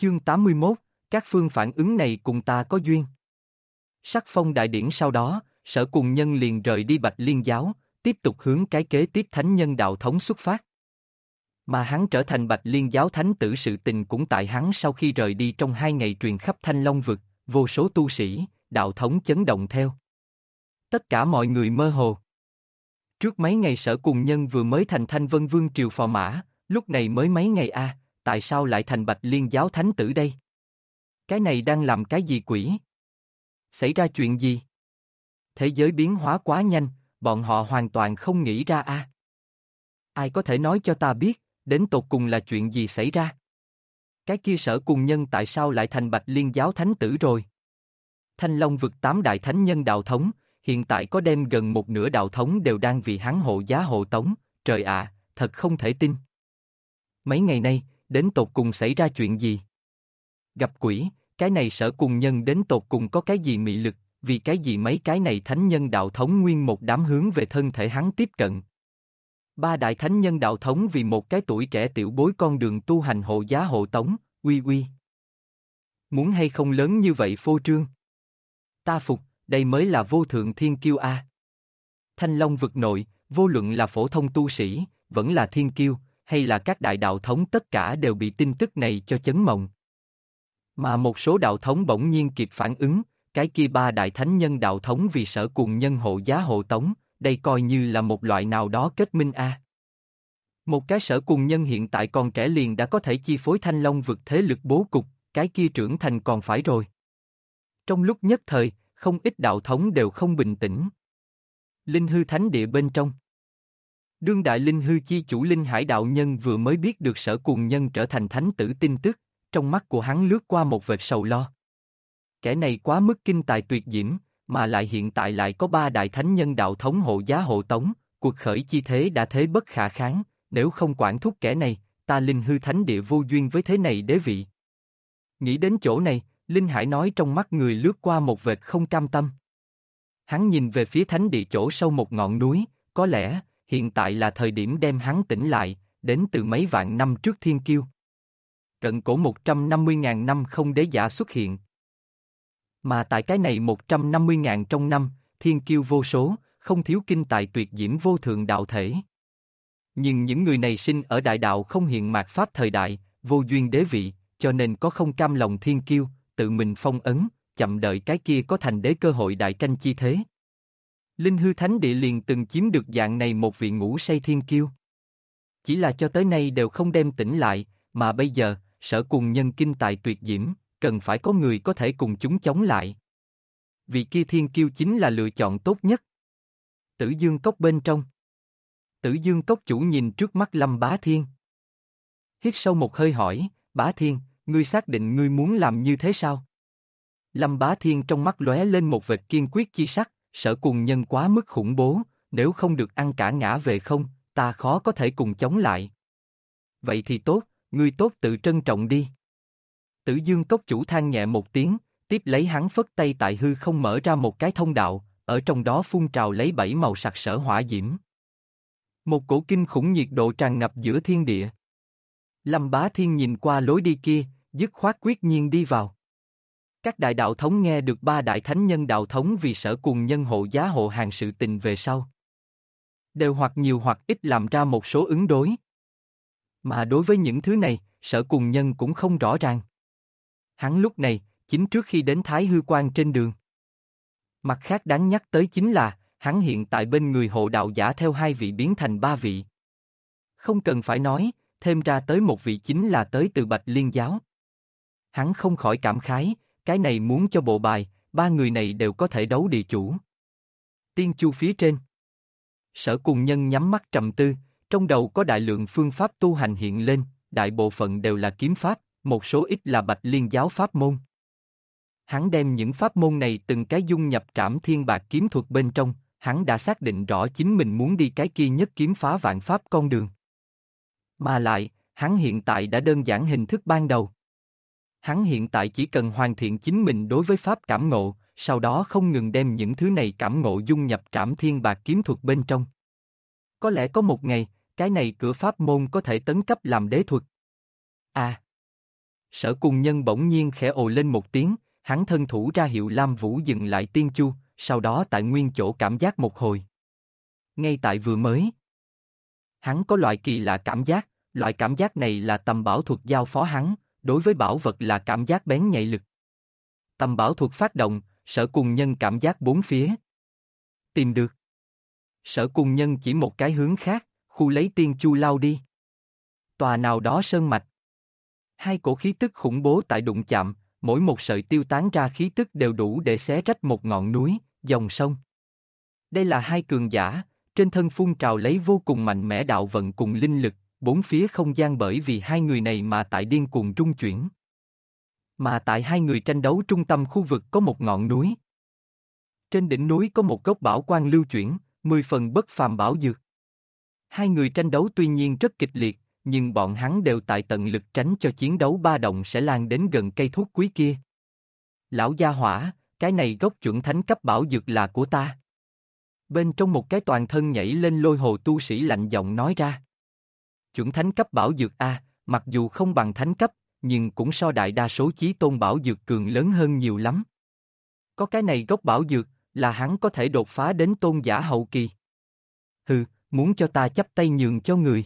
Chương 81, các phương phản ứng này cùng ta có duyên. Sắc phong đại điển sau đó, Sở Cùng Nhân liền rời đi Bạch Liên giáo, tiếp tục hướng cái kế tiếp thánh nhân đạo thống xuất phát. Mà hắn trở thành Bạch Liên giáo thánh tử sự tình cũng tại hắn sau khi rời đi trong 2 ngày truyền khắp Thanh Long vực, vô số tu sĩ, đạo thống chấn động theo. Tất cả mọi người mơ hồ. Trước mấy ngày Sở Cùng Nhân vừa mới thành Thanh Vân Vương triều phò mã, lúc này mới mấy ngày tại sao lại thành Bạch Liên giáo thánh tử đây? Cái này đang làm cái gì quỷ? Xảy ra chuyện gì? Thế giới biến hóa quá nhanh, bọn họ hoàn toàn không nghĩ ra Ai có thể nói cho ta biết, đến tột cùng là chuyện gì xảy ra? Cái kia Sở Cùng Nhân tại sao lại thành Bạch Liên giáo thánh tử rồi? Thanh Long vực 8 đại thánh nhân đạo thống, hiện tại có đem gần một nửa đạo thống đều đang vì hắn hộ giá hộ tống, trời ạ, thật không thể tin. Mấy ngày nay, đến tột cùng xảy ra chuyện gì? Gặp quỷ, cái này Sở Cùng Nhân đến tột cùng có cái gì mị lực, vì cái gì mấy cái này thánh nhân đạo thống nguyên một đám hướng về thân thể hắn tiếp cận. 3 đại thánh nhân đạo thống vì một cái tuổi trẻ tiểu bối con đường tu hành hộ giá hộ tống, uy. Muốn hay không lớn như vậy phô trương? Ta phục, đây mới là vô thượng thiên kiêu Thanh Long vực nội, vô luận là phổ thông tu sĩ, vẫn là thiên kiêu, hay là các đại đạo thống tất cả đều bị tin tức này cho chấn mộng. Mà một số đạo thống bỗng nhiên kịp phản ứng, cái kia 3 đại thánh nhân đạo thống vì Sở Cùng Nhân hộ giá hộ tống, đây coi như là một loại nào đó kết minh Một cái Sở Cùng Nhân hiện tại còn trẻ liền đã có thể chi phối Thanh Long vực thế lực bố cục, cái kia trưởng thành còn phải rồi. Trong lúc nhất thời, không ít đạo thống đều không bình tĩnh. Linh hư thánh địa bên trong. Đương đại linh hư chi chủ Linh Hải đạo nhân vừa mới biết được Sở Cùng Nhân trở thành thánh tử tin tức, trong mắt của hắn lướt qua một vệt sầu lo. Kẻ này quá mức kinh tài tuyệt diễm, mà lại hiện tại lại có 3 đại thánh nhân đạo thống hộ giá hộ tống, cuộc khởi chi thế đã thế bất khả kháng, nếu không quản thúc kẻ này, ta linh hư thánh địa vô duyên với thế này đế vị. Nghĩ đến chỗ này, Linh Hải nói trong mắt người lướt qua một vệt không cam tâm. Hắn nhìn về phía thánh địa chỗ sâu một ngọn núi, có lẽ, hiện tại là thời điểm đem hắn tỉnh lại, đến từ mấy vạn năm trước thiên kiêu. Cận cổ 150.000 năm không đế giả xuất hiện. Mà tại cái này 150.000 trong năm, thiên kiêu vô số, không thiếu kinh tài tuyệt diễm vô thượng đạo thể. Nhưng những người này sinh ở đại đạo không hiện mạt pháp thời đại, vô duyên đế vị, cho nên có không cam lòng thiên kiêu, tự mình phong ấn, chậm đợi cái kia có thành đế cơ hội đại tranh chi thế. Linh hư thánh địa liền từng chiếm được dạng này một vị ngủ say thiên kiêu. Chỉ là cho tới nay đều không đem tỉnh lại, mà bây giờ, Sở Cùng Nhân kinh tài tuyệt diễm, cần phải có người có thể cùng chúng chống lại. Vị kia thiên kiêu chính là lựa chọn tốt nhất. Tử Dương Cốc bên trong. Tử Dương Cốc chủ nhìn trước mắt Lâm Bá Thiên. Hít sâu một hơi hỏi, Bá Thiên, ngươi xác định ngươi muốn làm như thế sao? Lâm Bá Thiên trong mắt lóe lên một vệt kiên quyết chi sắc, Sở Cùng Nhân quá mức khủng bố, nếu không được ăn cả ngã về không, ta khó có thể cùng chống lại. Vậy thì tốt, ngươi tốt tự trân trọng đi. Tử Dương Cốc chủ than nhẹ một tiếng, tiếp lấy hắn phất tay tại hư không mở ra một cái thông đạo, ở trong đó phun trào lấy 7 màu sặc sỡ hỏa diễm. Một cổ kinh khủng nhiệt độ tràn ngập giữa thiên địa. Lâm Bá Thiên nhìn qua lối đi kia, dứt khoát quyết nhiên đi vào. Các đại đạo thống nghe được 3 đại thánh nhân đạo thống vì Sở Cùng Nhân hộ giá hộ hàng sự tình về sau, đều hoặc nhiều hoặc ít làm ra một số ứng đối. Mà đối với những thứ này, Sở Cùng Nhân cũng không rõ ràng. Hắn lúc này, chính trước khi đến Thái Hư Quan trên đường. Mặt khác đáng nhắc tới chính là, hắn hiện tại bên người hộ đạo giả theo 2 vị biến thành 3 vị. Không cần phải nói, thêm ra tới một vị chính là tới từ Bạch Liên giáo. Hắn không khỏi cảm khái, cái này muốn cho bộ bài, 3 người này đều có thể đấu địa chủ. Tiên chu phía trên. Sở Cùng Nhân nhắm mắt trầm tư, trong đầu có đại lượng phương pháp tu hành hiện lên, đại bộ phận đều là kiếm pháp, một số ít là Bạch Liên giáo pháp môn. Hắn đem những pháp môn này từng cái dung nhập Trảm Thiên Bạc kiếm thuật bên trong, hắn đã xác định rõ chính mình muốn đi cái kia nhất kiếm phá vạn pháp con đường. Mà lại, hắn hiện tại đã đơn giản hình thức ban đầu. Hắn hiện tại chỉ cần hoàn thiện chính mình đối với pháp cảm ngộ, sau đó không ngừng đem những thứ này cảm ngộ dung nhập Trảm Thiên Bạc kiếm thuật bên trong. Có lẽ có một ngày, cái này cửa pháp môn có thể tấn cấp làm đế thuật. Sở Cùng Nhân bỗng nhiên khẽ ồ lên một tiếng, hắn thân thủ ra hiệu Lam Vũ dừng lại tiên chu, sau đó tại nguyên chỗ cảm giác một hồi. Ngay tại vừa mới, hắn có loại kỳ lạ cảm giác, loại cảm giác này là tầm bảo thuật giao phó hắn, đối với bảo vật là cảm giác bén nhạy lực. Tầm bảo thuật phát động, Sở Cùng Nhân cảm giác bốn phía. Tìm được. Sở Cùng Nhân chỉ một cái hướng khác, khu lấy tiên chu lao đi. Tòa nào đó sơn mạch. Hai cổ khí tức khủng bố tại đụng chạm, mỗi một sợi tiêu tán ra khí tức đều đủ để xé rách một ngọn núi, dòng sông. Đây là hai cường giả, trên thân phun trào lấy vô cùng mạnh mẽ đạo vận cùng linh lực, bốn phía không gian bởi vì hai người này mà tại điên cuồng rung chuyển. Mà tại hai người tranh đấu trung tâm khu vực có một ngọn núi. Trên đỉnh núi có một gốc bảo quang lưu chuyển, 10 phần bất phàm bảo dược. Hai người tranh đấu tuy nhiên rất kịch liệt, nhưng bọn hắn đều tại tận lực tránh cho chiến đấu ba động sẽ lan đến gần cây thuốc quý kia. Lão gia hỏa, cái này gốc chuẩn thánh cấp bảo dược là của ta. Bên trong một cái toàn thân nhảy lên lôi hồ tu sĩ lạnh giọng nói ra. Chuẩn thánh cấp bảo dược A, mặc dù không bằng thánh cấp, nhưng cũng so đại đa số chí tôn bảo dược cường lớn hơn nhiều lắm. Có cái này gốc bảo dược, là hắn có thể đột phá đến tôn giả hậu kỳ. Hừ, muốn cho ta chắp tay nhường cho người.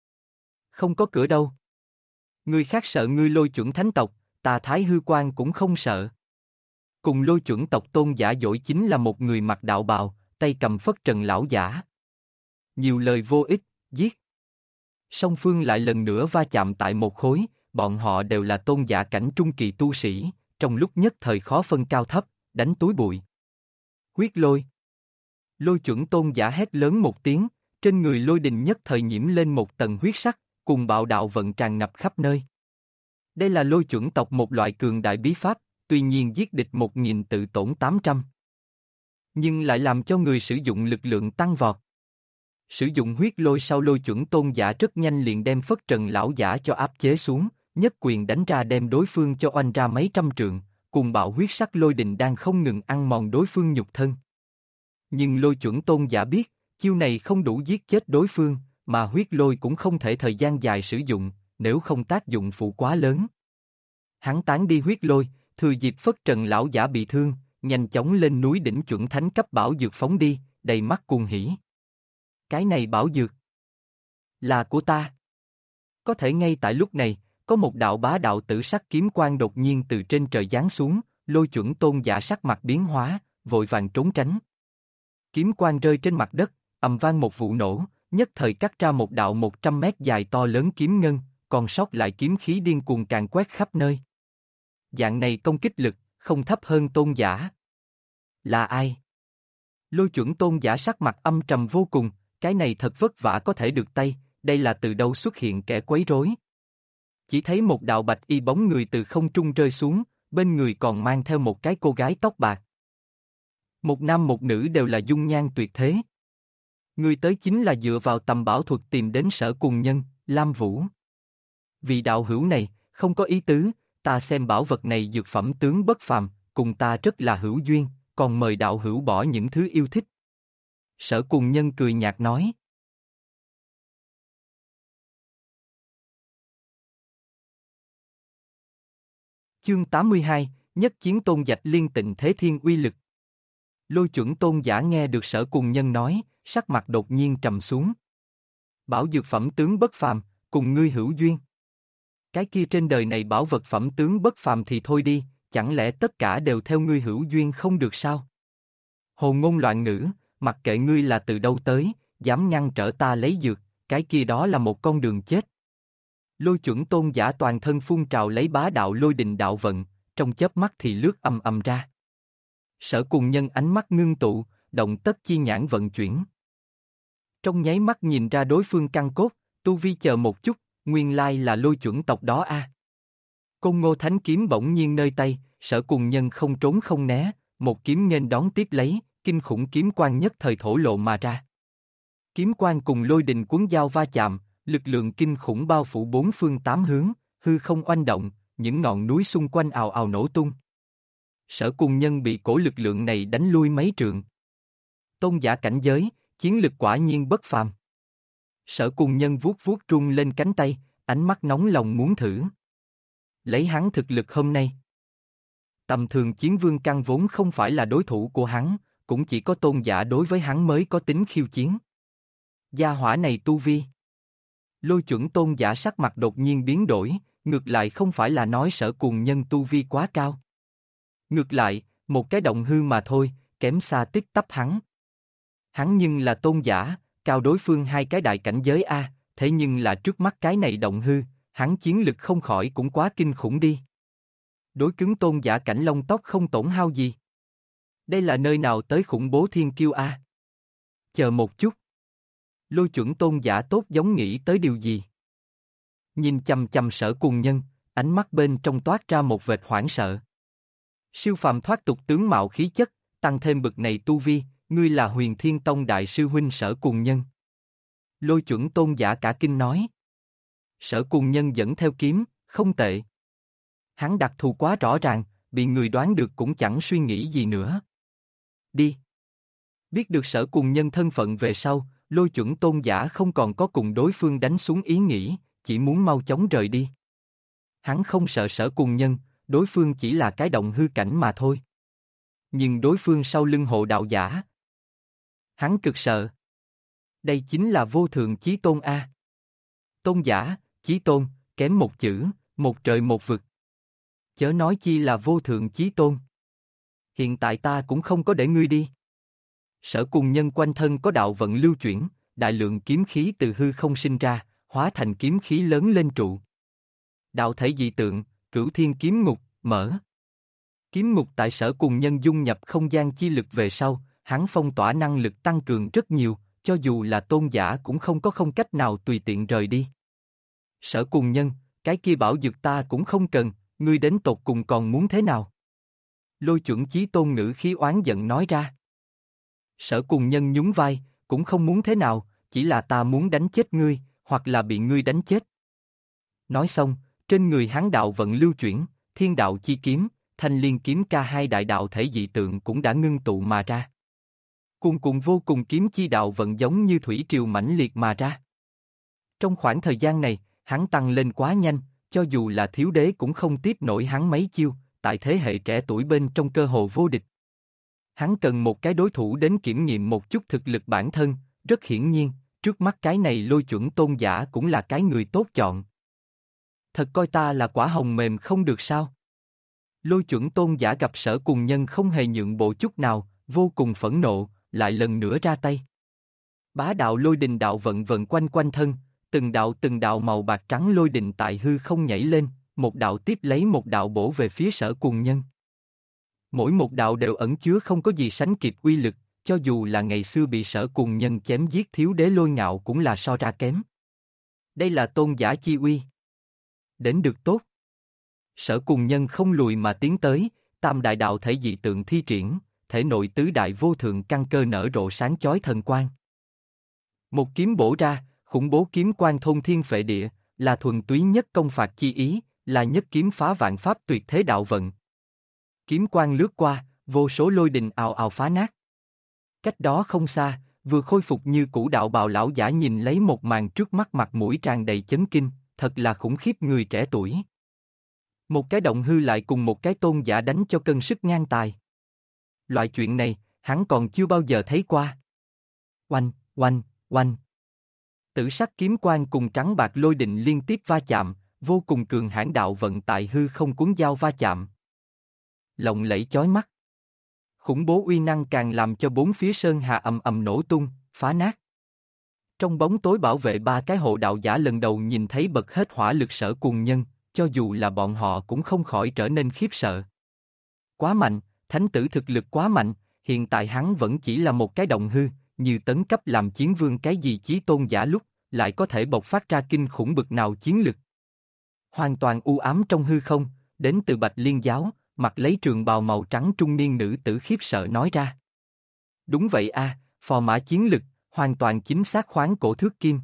Không có cửa đâu. Người khác sợ ngươi lôi chuẩn thánh tộc, ta Thái Hư Quan cũng không sợ. Cùng lôi chuẩn tộc tôn giả dỗi chính là một người mặc đạo bào, tay cầm phất trần lão giả. Nhiều lời vô ích, giết. Song phương lại lần nữa va chạm tại một khối, bọn họ đều là tôn giả cảnh trung kỳ tu sĩ, trong lúc nhất thời khó phân cao thấp, đánh túi bụi. Huyết lôi. Lôi chuẩn tôn giả hét lớn một tiếng, trên người lôi đình nhất thời nhiễm lên một tầng huyết sắc, cùng bạo đạo vận tràn ngập khắp nơi. Đây là lôi chuẩn tộc một loại cường đại bí pháp, tuy nhiên giết địch 1000 tự tổn 800. Nhưng lại làm cho người sử dụng lực lượng tăng vọt. Sử dụng huyết lôi sau lôi chuẩn tôn giả rất nhanh liền đem phất trần lão giả cho áp chế xuống, nhất quyền đánh ra đem đối phương cho oanh ra mấy trăm trượng, cùng bạo huyết sắc lôi đình đang không ngừng ăn mòn đối phương nhục thân. Nhưng lôi chuẩn tôn giả biết, chiêu này không đủ giết chết đối phương, mà huyết lôi cũng không thể thời gian dài sử dụng, nếu không tác dụng phụ quá lớn. Hắn tán đi huyết lôi, thừa dịp phất trần lão giả bị thương, nhanh chóng lên núi đỉnh chuẩn thánh cấp bảo dược phóng đi, đầy mắt cuồng hỉ. Cái này bảo dược là của ta. Có thể ngay tại lúc này, có một đạo bá đạo tử sắc kiếm quang đột nhiên từ trên trời giáng xuống, lôi chuẩn tôn giả sắc mặt biến hóa, vội vàng trốn tránh. Kiếm quang rơi trên mặt đất, ầm vang một vụ nổ, nhất thời cắt ra một đạo 100 mét dài to lớn kiếm ngân, còn sót lại kiếm khí điên cuồng càn quét khắp nơi. Dạng này công kích lực, không thấp hơn tôn giả. Là ai? Lôi chuẩn tôn giả sắc mặt âm trầm vô cùng, cái này thật vất vả có thể được tay, đây là từ đâu xuất hiện kẻ quấy rối. Chỉ thấy một đạo bạch y bóng người từ không trung rơi xuống, bên người còn mang theo một cái cô gái tóc bạc. Một nam một nữ đều là dung nhan tuyệt thế. Người tới chính là dựa vào tầm bảo thuật tìm đến Sở Cùng Nhân, Lam Vũ. Vị đạo hữu này, không có ý tứ, ta xem bảo vật này dược phẩm tướng bất phàm, cùng ta rất là hữu duyên, còn mời đạo hữu bỏ những thứ yêu thích. Sở Cùng Nhân cười nhạt nói. Chương 82, Nhất chiến tôn dạch liên tịnh thế thiên uy lực. Lôi chuẩn tôn giả nghe được Sở Cùng Nhân nói, sắc mặt đột nhiên trầm xuống. Bảo dược phẩm tướng bất phàm, cùng ngươi hữu duyên. Cái kia trên đời này bảo vật phẩm tướng bất phàm thì thôi đi, chẳng lẽ tất cả đều theo ngươi hữu duyên không được sao? Hồ ngôn loạn ngữ, mặc kệ ngươi là từ đâu tới, dám ngăn trở ta lấy dược, cái kia đó là một con đường chết. Lôi chuẩn tôn giả toàn thân phun trào lấy bá đạo lôi đình đạo vận, trong chớp mắt thì lướt ầm ầm ra. Sở Cùng Nhân ánh mắt ngưng tụ, động tất chi nhãn vận chuyển. Trong nháy mắt nhìn ra đối phương căn cốt, tu vi chờ một chút, nguyên lai là lôi chuẩn tộc đó a. Côn Ngô Thánh kiếm bỗng nhiên nơi tay, Sở Cùng Nhân không trốn không né, một kiếm nghênh đón tiếp lấy, kinh khủng kiếm quang nhất thời thổ lộ mà ra. Kiếm quang cùng lôi đình cuốn dao va chạm, lực lượng kinh khủng bao phủ bốn phương tám hướng, hư không oanh động, những ngọn núi xung quanh ào ào nổ tung. Sở Cùng Nhân bị cổ lực lượng này đánh lui mấy trượng. Tôn giả cảnh giới, chiến lực quả nhiên bất phàm. Sở Cùng Nhân vuốt vuốt rung lên cánh tay, ánh mắt nóng lòng muốn thử. Lấy hắn thực lực hôm nay, tầm thường chiến vương căn vốn không phải là đối thủ của hắn, cũng chỉ có tôn giả đối với hắn mới có tính khiêu chiến. Gia hỏa này tu vi. Lôi chuẩn tôn giả sắc mặt đột nhiên biến đổi, ngược lại không phải là nói Sở Cuồng Nhân tu vi quá cao. Ngược lại, một cái động hư mà thôi, kém xa tít tắp hắn. Hắn nhưng là tôn giả, cao đối phương hai cái đại cảnh giới A, thế nhưng là trước mắt cái này động hư, hắn chiến lực không khỏi cũng quá kinh khủng đi. Đối cứng tôn giả cảnh lông tóc không tổn hao gì. Đây là nơi nào tới khủng bố thiên kiêu A? Chờ một chút. Lôi chuẩn tôn giả tốt giống nghĩ tới điều gì? Nhìn chằm chằm Sở Cuồng Nhân, ánh mắt bên trong toát ra một vệt hoảng sợ. Siêu phàm thoát tục tướng mạo khí chất, tăng thêm bực này tu vi, ngươi là Huyền Thiên Tông đại sư huynh Sở Cuồng Nhân. Lôi chuẩn tôn giả cả kinh nói. Sở Cuồng Nhân dẫn theo kiếm, không tệ. Hắn đặc thù quá rõ ràng, bị người đoán được cũng chẳng suy nghĩ gì nữa. Đi. Biết được Sở Cuồng Nhân thân phận về sau, lôi chuẩn tôn giả không còn có cùng đối phương đánh xuống ý nghĩ, chỉ muốn mau chóng rời đi. Hắn không sợ Sở Cuồng Nhân, đối phương chỉ là cái động hư cảnh mà thôi. Nhưng đối phương sau lưng hộ đạo giả. Hắn cực sợ. Đây chính là vô thượng chí tôn A. Tôn giả, chí tôn, kém một chữ, một trời một vực. Chớ nói chi là vô thượng chí tôn. Hiện tại ta cũng không có để ngươi đi. Sở Cuồng Nhân quanh thân có đạo vận lưu chuyển, đại lượng kiếm khí từ hư không sinh ra, hóa thành kiếm khí lớn lên trụ. Đạo thể dị tượng, Cửu Thiên Kiếm Ngục, mở. Kiếm ngục tại Sở Cuồng Nhân dung nhập không gian chi lực về sau, hắn phong tỏa năng lực tăng cường rất nhiều, cho dù là tôn giả cũng không cách nào tùy tiện rời đi. Sở Cuồng Nhân, cái kia bảo dược ta cũng không cần, ngươi đến tột cùng còn muốn thế nào? Lôi chuẩn chí tôn ngữ khí oán giận nói ra. Sở Cuồng Nhân nhún vai, cũng không muốn thế nào, chỉ là ta muốn đánh chết ngươi, hoặc là bị ngươi đánh chết. Nói xong, trên người hắn đạo vận lưu chuyển, thiên đạo chi kiếm, thanh liên kiếm ca hai đại đạo thể dị tượng cũng đã ngưng tụ mà ra. Cuồn cuộn vô cùng kiếm chi đạo vận giống như thủy triều mãnh liệt mà ra. Trong khoảng thời gian này, hắn tăng lên quá nhanh, cho dù là thiếu đế cũng không tiếp nổi hắn mấy chiêu, tại thế hệ trẻ tuổi bên trong cơ hồ vô địch. Hắn cần một cái đối thủ đến kiểm nghiệm một chút thực lực bản thân, rất hiển nhiên, trước mắt cái này lôi chuẩn tôn giả cũng là cái người tốt chọn. Thật coi ta là quả hồng mềm không được sao? Lôi chuẩn tôn giả gặp Sở Cuồng Nhân không hề nhượng bộ chút nào, vô cùng phẫn nộ, lại lần nữa ra tay. Bá đạo lôi đình đạo vận vận quanh quanh thân, từng đạo màu bạc trắng lôi đình tại hư không nhảy lên, một đạo tiếp lấy một đạo bổ về phía Sở Cuồng Nhân. Mỗi một đạo đều ẩn chứa không có gì sánh kịp uy lực, cho dù là ngày xưa bị Sở Cuồng Nhân chém giết thiếu đế lôi ngạo cũng là so ra kém. Đây là tôn giả chi uy. Đến được tốt. Sở Cuồng Nhân không lùi mà tiến tới, tam đại đạo thể dị tượng thi triển, thể nội tứ đại vô thượng căn cơ nở rộ sáng chói thần quang. Một kiếm bổ ra, khủng bố kiếm quang thôn thiên phệ địa, là thuần túy nhất công phạt chi ý, là nhất kiếm phá vạn pháp tuyệt thế đạo vận. Kiếm quang lướt qua, vô số lôi đình ào ào phá nát. Cách đó không xa, vừa khôi phục như cũ đạo bào lão giả nhìn lấy một màn trước mắt, mặt mũi tràn đầy chấn kinh, thật là khủng khiếp người trẻ tuổi. Một cái động hư lại cùng một cái tôn giả đánh cho cân sức ngang tài. Loại chuyện này, hắn còn chưa bao giờ thấy qua. Oanh, oanh, oanh. Tử sắc kiếm quang cùng trắng bạc lôi định liên tiếp va chạm, vô cùng cường hãn đạo vận tại hư không cuốn dao va chạm. Lộng lẫy chói mắt. Khủng bố uy năng càng làm cho bốn phía sơn hà ầm ầm nổ tung, phá nát. Trong bóng tối bảo vệ ba cái hộ đạo giả lần đầu nhìn thấy bật hết hỏa lực Sở Cuồng Nhân, cho dù là bọn họ cũng không khỏi trở nên khiếp sợ. Quá mạnh, thánh tử thực lực quá mạnh, hiện tại hắn vẫn chỉ là một cái động hư, như tấn cấp làm chiến vương cái gì chí tôn giả lúc, lại có thể bộc phát ra kinh khủng bực nào chiến lực. Hoàn toàn u ám trong hư không, đến từ Bạch Liên giáo, mặc lấy trường bào màu trắng trung niên nữ tử khiếp sợ nói ra. Đúng vậy a, phò mã chiến lực, hoàn toàn chính xác khoáng cổ thước kim.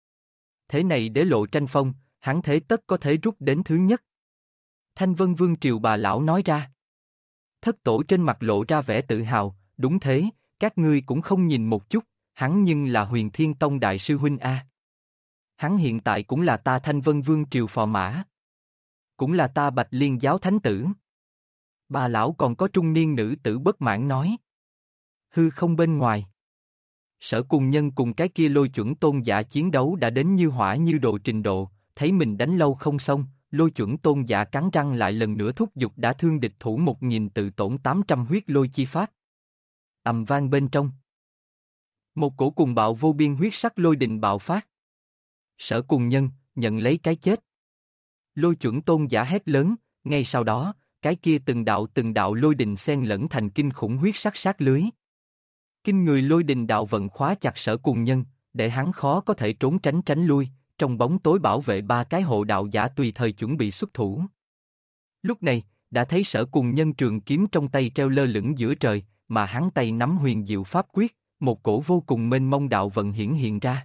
Thế này để lộ tranh phong, hắn thế tất có thể rút đến thứ nhất. Thanh Vân Vương Triều bà lão nói ra. Thất tổ trên mặt lộ ra vẻ tự hào, đúng thế, các ngươi cũng không nhìn một chút, hắn nhưng là Huyền Thiên Tông đại sư huynh a. Hắn hiện tại cũng là ta Thanh Vân Vương Triều phò mã. cũng là ta Bạch Liên giáo thánh tử. Bà lão còn có trung niên nữ tử bất mãn nói. Hư không bên ngoài. Sở Cùng Nhân cùng cái kia lôi chuẩn tôn giả chiến đấu đã đến như hỏa như đồ trình độ, thấy mình đánh lâu không xong, lôi chuẩn tôn giả cắn răng lại lần nữa thúc giục đã thương địch thủ 1000 tự tổn 800 huyết lôi chi pháp. Ầm vang bên trong. Một cổ cùng bạo vô biên huyết sắc lôi đình bạo phát. Sở Cùng Nhân, nhận lấy cái chết. Lôi chuẩn tôn giả hét lớn, ngay sau đó, cái kia từng đạo lôi đình xen lẫn thành kinh khủng huyết sắc sát lưới. Kinh người lôi đình đạo vận khóa chặt Sở Cùng Nhân, để hắn khó có thể trốn tránh lui, trong bóng tối bảo vệ ba cái hộ đạo giả tùy thời chuẩn bị xuất thủ. Lúc này, đã thấy Sở Cùng Nhân trường kiếm trong tay treo lơ lửng giữa trời, mà hắn tay nắm huyền diệu pháp quyết, một cổ vô cùng mênh mông đạo vận hiển hiện ra.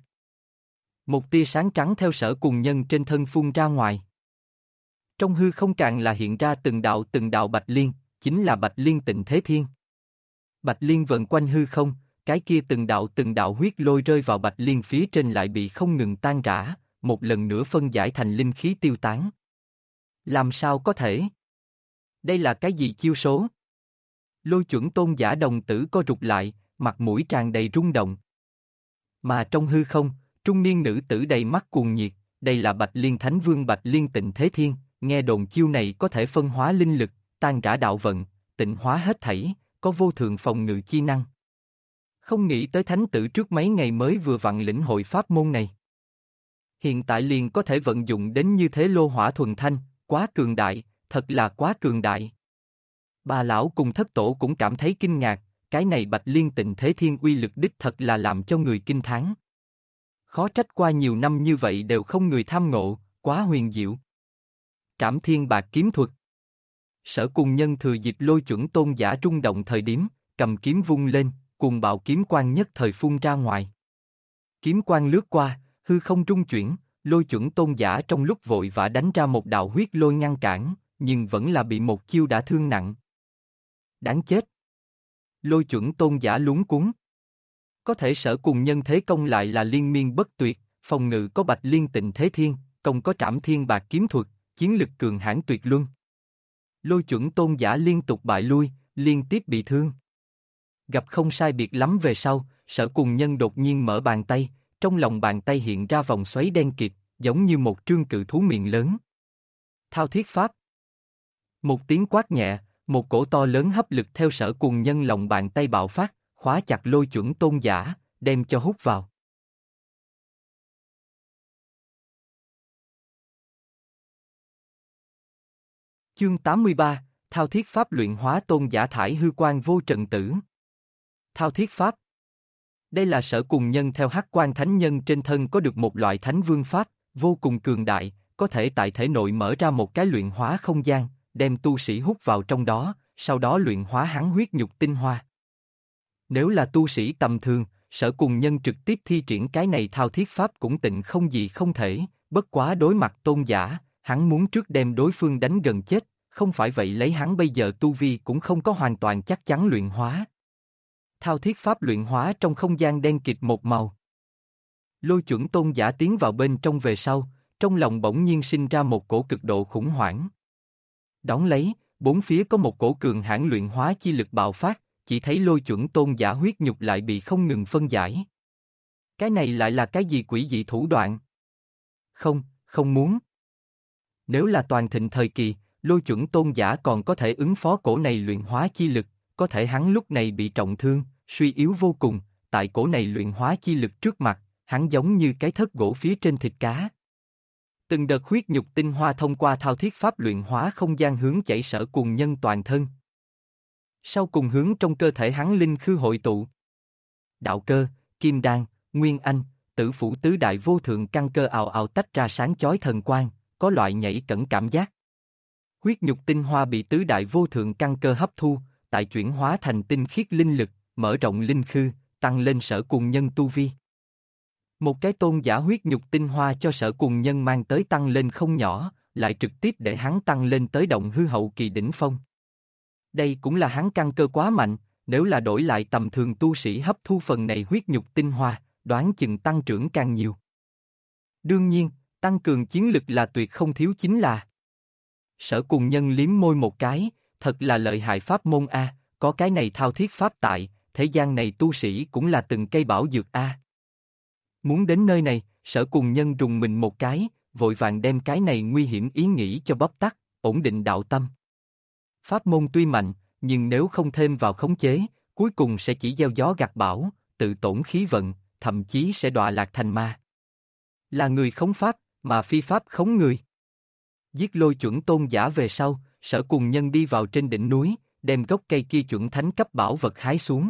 Một tia sáng trắng theo Sở Cùng Nhân trên thân phun ra ngoài. Trong hư không càng là hiện ra từng đạo bạch liên, chính là bạch liên Tịnh Thế Thiên. Bạch liên vần quanh hư không, cái kia từng đạo huyết lôi rơi vào bạch liên phía trên lại bị không ngừng tan rã, một lần nữa phân giải thành linh khí tiêu tán. Làm sao có thể? Đây là cái gì chiêu số? Lôi chuẩn tôn giả đồng tử co rụt lại, mặt mũi tràn đầy rung động. Mà trong hư không, trung niên nữ tử đầy mắt cuồng nhiệt, đây là Bạch Liên Thánh Vương Bạch Liên Tịnh Thế Thiên, nghe đồn chiêu này có thể phân hóa linh lực, tan rã đạo vận, tịnh hóa hết thảy, có vô thượng phòng ngự chi năng. Không nghĩ tới thánh tử trước mấy ngày mới vừa vặn lĩnh hội pháp môn này. Hiện tại liền có thể vận dụng đến như thế lô hỏa thuần thanh, quá cường đại, thật là quá cường đại. Bà lão cùng thất tổ cũng cảm thấy kinh ngạc, cái này Bạch Liên Tịnh Thế Thiên uy lực đích thật là làm cho người kinh thán. Khó trách qua nhiều năm như vậy đều không người tham ngộ, quá huyền diệu. Trảm Thiên Bạc Kiếm Thuật. Sở Cùng Nhân thừa dịp lôi chuẩn tôn giả rung động thời điểm, cầm kiếm vung lên, cuồng bạo kiếm quang nhất thời phun ra ngoài. Kiếm quang lướt qua, hư không rung chuyển, lôi chuẩn tôn giả trong lúc vội vã đánh ra một đạo huyết lôi ngăn cản, nhưng vẫn là bị một chiêu đã thương nặng. Đáng chết! Lôi chuẩn tôn giả luống cuống. Có thể Sở Cùng Nhân thế công lại là liên miên bất tuyệt, phòng ngự có Bạch Liên Tịnh Thế Thiên, công có Trảm Thiên Bạc Kiếm Thuật, chiến lực cường hãn tuyệt luân. Lôi chuẩn tôn giả liên tục bại lui, liên tiếp bị thương. Gặp không sai biệt lắm về sau, Sở Cùng Nhân đột nhiên mở bàn tay, trong lòng bàn tay hiện ra vòng xoáy đen kịt, giống như một trương cự thú miệng lớn. Thao Thiết Pháp. Một tiếng quát nhẹ, một cổ to lớn hấp lực theo Sở Cùng Nhân lòng bàn tay bạo phát, khóa chặt lôi chuẩn tôn giả, đem cho hút vào. Chương 83, Thao Thiết Pháp luyện hóa tôn giả thải hư quan vô trần tử. Thao Thiết Pháp. Đây là Sở Cùng Nhân theo Hắc Quan Thánh Nhân trên thân có được một loại Thánh Vương Pháp, vô cùng cường đại, có thể tại thể nội mở ra một cái luyện hóa không gian, đem tu sĩ hút vào trong đó, sau đó luyện hóa hắn huyết nhục tinh hoa. Nếu là tu sĩ tầm thường, Sở Cùng Nhân trực tiếp thi triển cái này Thao Thiết Pháp cũng tịnh không gì không thể, bất quá đối mặt tôn giả, hắn muốn trước đem đối phương đánh gần chết, không phải vậy lấy hắn bây giờ tu vi cũng không có hoàn toàn chắc chắn luyện hóa. Thao Thiết Pháp luyện hóa trong không gian đen kịt một màu. Lôi chuẩn tôn giả tiến vào bên trong về sau, trong lòng bỗng nhiên sinh ra một cổ cực độ khủng hoảng. Đón lấy, bốn phía có một cổ cường hãn luyện hóa chi lực bạo phát, chỉ thấy lôi chuẩn tôn giả huyết nhục lại bị không ngừng phân giải. Cái này lại là cái gì quỷ dị thủ đoạn? Không, không muốn. Nếu là toàn thịnh thời kỳ, lôi chuẩn tôn giả còn có thể ứng phó cổ này luyện hóa chi lực, có thể hắn lúc này bị trọng thương, suy yếu vô cùng, tại cổ này luyện hóa chi lực trước mặt, hắn giống như cái thớt gỗ phía trên thịt cá. Từng đợt huyết nhục tinh hoa thông qua Thao Thiết Pháp luyện hóa không gian hướng chảy Sở Cùng Nhân toàn thân. Sau cùng hướng trong cơ thể hắn linh khư hội tụ. Đạo cơ, kim đan, nguyên anh, tử phủ tứ đại vô thượng căn cơ ào ào tách ra sáng chói thần quang, có loại nhảy cẫng cảm giác. Huyết nhục tinh hoa bị tứ đại vô thượng căn cơ hấp thu, tại chuyển hóa thành tinh khiết linh lực, mở rộng linh khư, tăng lên Sở Cùng Nhân tu vi. Một cái tôn giả huyết nhục tinh hoa cho Sở Cùng Nhân mang tới tăng lên không nhỏ, lại trực tiếp để hắn tăng lên tới động hư hậu kỳ đỉnh phong. Đây cũng là hắn căn cơ quá mạnh, nếu là đổi lại tầm thường tu sĩ hấp thu phần này huyết nhục tinh hoa, đoán chừng tăng trưởng càng nhiều. Đương nhiên, tăng cường chiến lực là tuyệt không thiếu chính là Sở Cùng Nhân liếm môi một cái, thật là lợi hại pháp môn a, có cái này thao thiết pháp tại, thế gian này tu sĩ cũng là từng cây bảo dược a. Muốn đến nơi này, Sở Cùng Nhân rùng mình một cái, vội vàng đem cái này nguy hiểm ý nghĩ cho bóc tắt, ổn định đạo tâm. Pháp môn tuy mạnh, nhưng nếu không thêm vào khống chế, cuối cùng sẽ chỉ gieo gió gặt bão, tự tổn khí vận, thậm chí sẽ đọa lạc thành ma. Là người khống pháp, mà phi pháp khống người. Giết Lôi chuẩn tôn giả về sau, Sở Cùng Nhân đi vào trên đỉnh núi, đem gốc cây kia chuẩn thánh cấp bảo vật hái xuống.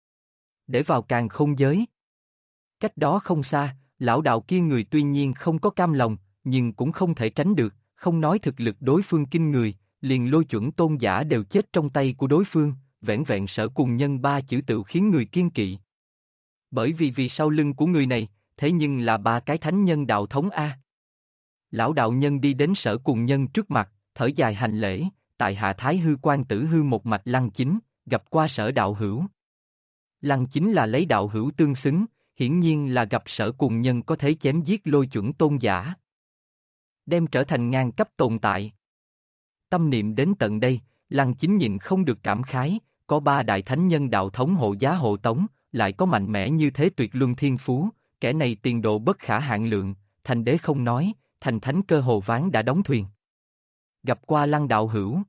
Để vào càn khôn giới. Cách đó không xa, lão đạo kia người tuy nhiên không có cam lòng, nhưng cũng không thể tránh được, không nói thực lực đối phương kinh người, liền Lôi chuẩn tôn giả đều chết trong tay của đối phương, vẻn vẹn Sở Cùng Nhân ba chữ tự khiến người kiên kỵ. Bởi vì sau lưng của người này, thế nhưng là ba cái thánh nhân đạo thống A. Lão đạo nhân đi đến Sở Cùng Nhân trước mặt, thở dài hành lễ, tại hạ Thái Hư Quan Tử Hư một mạch Lăng Chính, gặp qua Sở đạo hữu. Lăng Chính là lấy đạo hữu tương xứng, hiển nhiên là gặp Sở Cùng Nhân có thể chém giết Lôi chuẩn tôn giả. Đem trở thành ngang cấp tồn tại. Tâm niệm đến tận đây, Lăng Chính nhịn không được cảm khái, có ba đại thánh nhân đạo thống hộ giá hộ tống, lại có mạnh mẽ như thế tuyệt luân thiên phú, kẻ này tiền độ bất khả hạn lượng, thành đế không nói, thành thánh cơ hồ ván đã đóng thuyền. Gặp qua Lăng đạo hữu.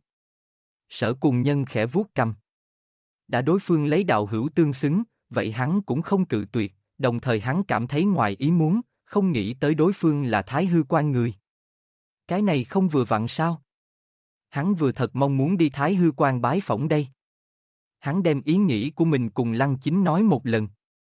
Sở Cùng Nhân khẽ vuốt cầm. Đã đối phương lấy đạo hữu tương xứng, vậy hắn cũng không cự tuyệt, đồng thời hắn cảm thấy ngoài ý muốn, không nghĩ tới đối phương là Thái Hư Quan người. Cái này không vừa vặn sao? Hắn vừa thật mong muốn đi Thái Hư Quan bái phỏng đây. Hắn đem ý nghĩ của mình cùng Lăng Chính nói một lần.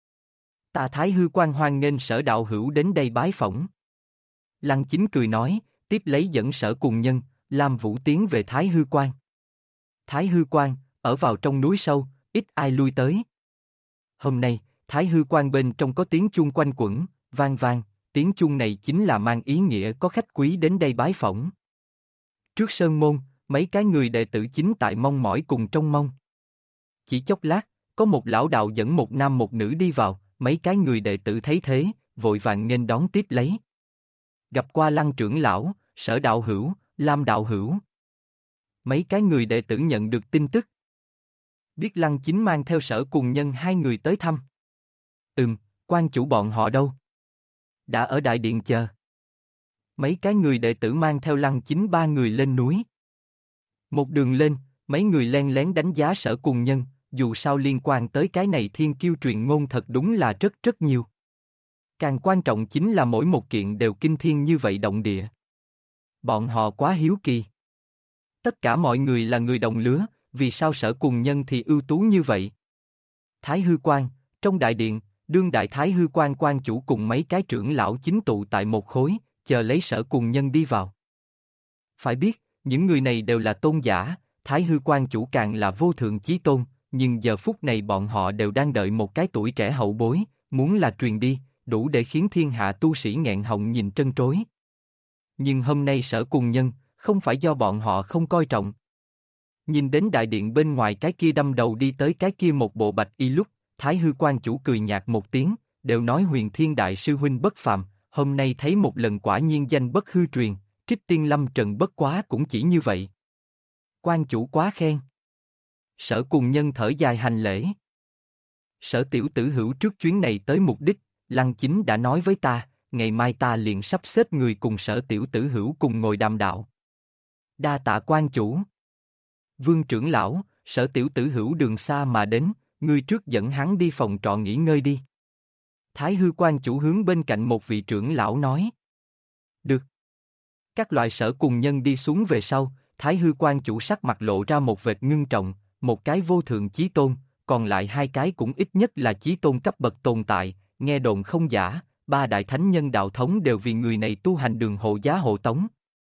Ta Thái Hư Quan hoan nghênh Sở đạo hữu đến đây bái phỏng. Lăng Chính cười nói, tiếp lấy dẫn Sở Cùng Nhân, Lam Vũ tiến về Thái Hư Quan. Thái Hư Quan, ở vào trong núi sâu, ít ai lui tới. Hôm nay, Thái Hư Quan bên trong có tiếng chuông quanh quẩn, vang vang, tiếng chuông này chính là mang ý nghĩa có khách quý đến đây bái phỏng. Trước sơn môn, mấy cái người đệ tử chính tại mong mỏi cùng trông mong. Chỉ chốc lát, có một lão đạo dẫn một nam một nữ đi vào, mấy cái người đệ tử thấy thế, vội vàng nghênh đón tiếp lấy. Gặp qua Lăng trưởng lão, Sở đạo hữu, Lam đạo hữu. Mấy cái người đệ tử nhận được tin tức. Biết Lăng Chính mang theo Sở Cùng Nhân hai người tới thăm. Quan chủ bọn họ đâu? Đã ở đại điện chờ. Mấy cái người đệ tử mang theo Lăng Chính ba người lên núi. Một đường lên, mấy người len lén đánh giá Sở Cùng Nhân, dù sao liên quan tới cái này thiên kiêu truyền ngôn thật đúng là rất nhiều. Càng quan trọng chính là mỗi một kiện đều kinh thiên như vậy động địa. Bọn họ quá hiếu kỳ. Tất cả mọi người là người đồng lứa, vì sao Sở Cùng Nhân thì ưu tú như vậy? Thái Hư Quan, trong đại điện, đương đại Thái Hư Quan quan chủ cùng mấy cái trưởng lão chính tụ tại một khối, chờ lấy Sở Cùng Nhân đi vào. Phải biết, những người này đều là tôn giả, Thái Hư Quan chủ càng là vô thượng chí tôn, nhưng giờ phút này bọn họ đều đang đợi một cái tuổi trẻ hậu bối, muốn là truyền đi, đủ để khiến thiên hạ tu sĩ nghẹn họng nhìn trân trối. Nhưng hôm nay Sở Cùng Nhân, không phải do bọn họ không coi trọng. Nhìn đến đại điện bên ngoài cái kia đâm đầu đi tới cái kia một bộ bạch y lúc, Thái Hư Quan chủ cười nhạt một tiếng, đều nói Huyền Thiên Đại sư huynh bất phàm, hôm nay thấy một lần quả nhiên danh bất hư truyền, Trích Tiên Lâm Trần bất quá cũng chỉ như vậy. Quan chủ quá khen. Sở Cùng Nhân thở dài hành lễ. Sở tiểu tử hữu trước chuyến này tới mục đích, Lăng Chính đã nói với ta, ngày mai ta liền sắp xếp người cùng Sở tiểu tử hữu cùng ngồi đàm đạo. Đa tạ quan chủ. Vương trưởng lão, Sở tiểu tử hữu đường xa mà đến, ngươi trước dẫn hắn đi phòng trọ nghỉ ngơi đi. Thái Hư Quan chủ hướng bên cạnh một vị trưởng lão nói. Được. Các loại Sở Cùng Nhân đi xuống về sau, Thái Hư Quan chủ sắc mặt lộ ra một vệt ngưng trọng, một cái vô thượng chí tôn, còn lại hai cái cũng ít nhất là chí tôn cấp bậc tồn tại, nghe đồn không giả, ba đại thánh nhân đạo thống đều vì người này tu hành đường hộ giá hộ tống.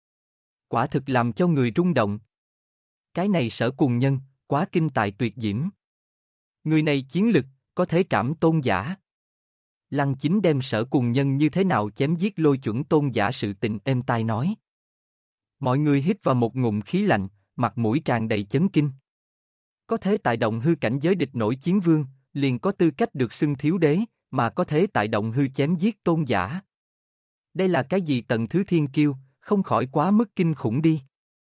Quả thực làm cho người rung động. Cái này Sở Cùng Nhân, quá kinh tài tuyệt diễm. Người này chiến lực, có thể trảm tôn giả. Lăng Chính đem Sở Cùng Nhân như thế nào chém giết Lôi chuẩn tôn giả sự tình êm tai nói. Mọi người hít vào một ngụm khí lạnh, mặt mũi tràn đầy chấn kinh. Có thể tại động hư cảnh giới địch nổi chiến vương, liền có tư cách được xưng thiếu đế, mà có thể tại động hư chém giết tôn giả. Đây là cái gì tầng thứ thiên kiêu, không khỏi quá mức kinh khủng đi.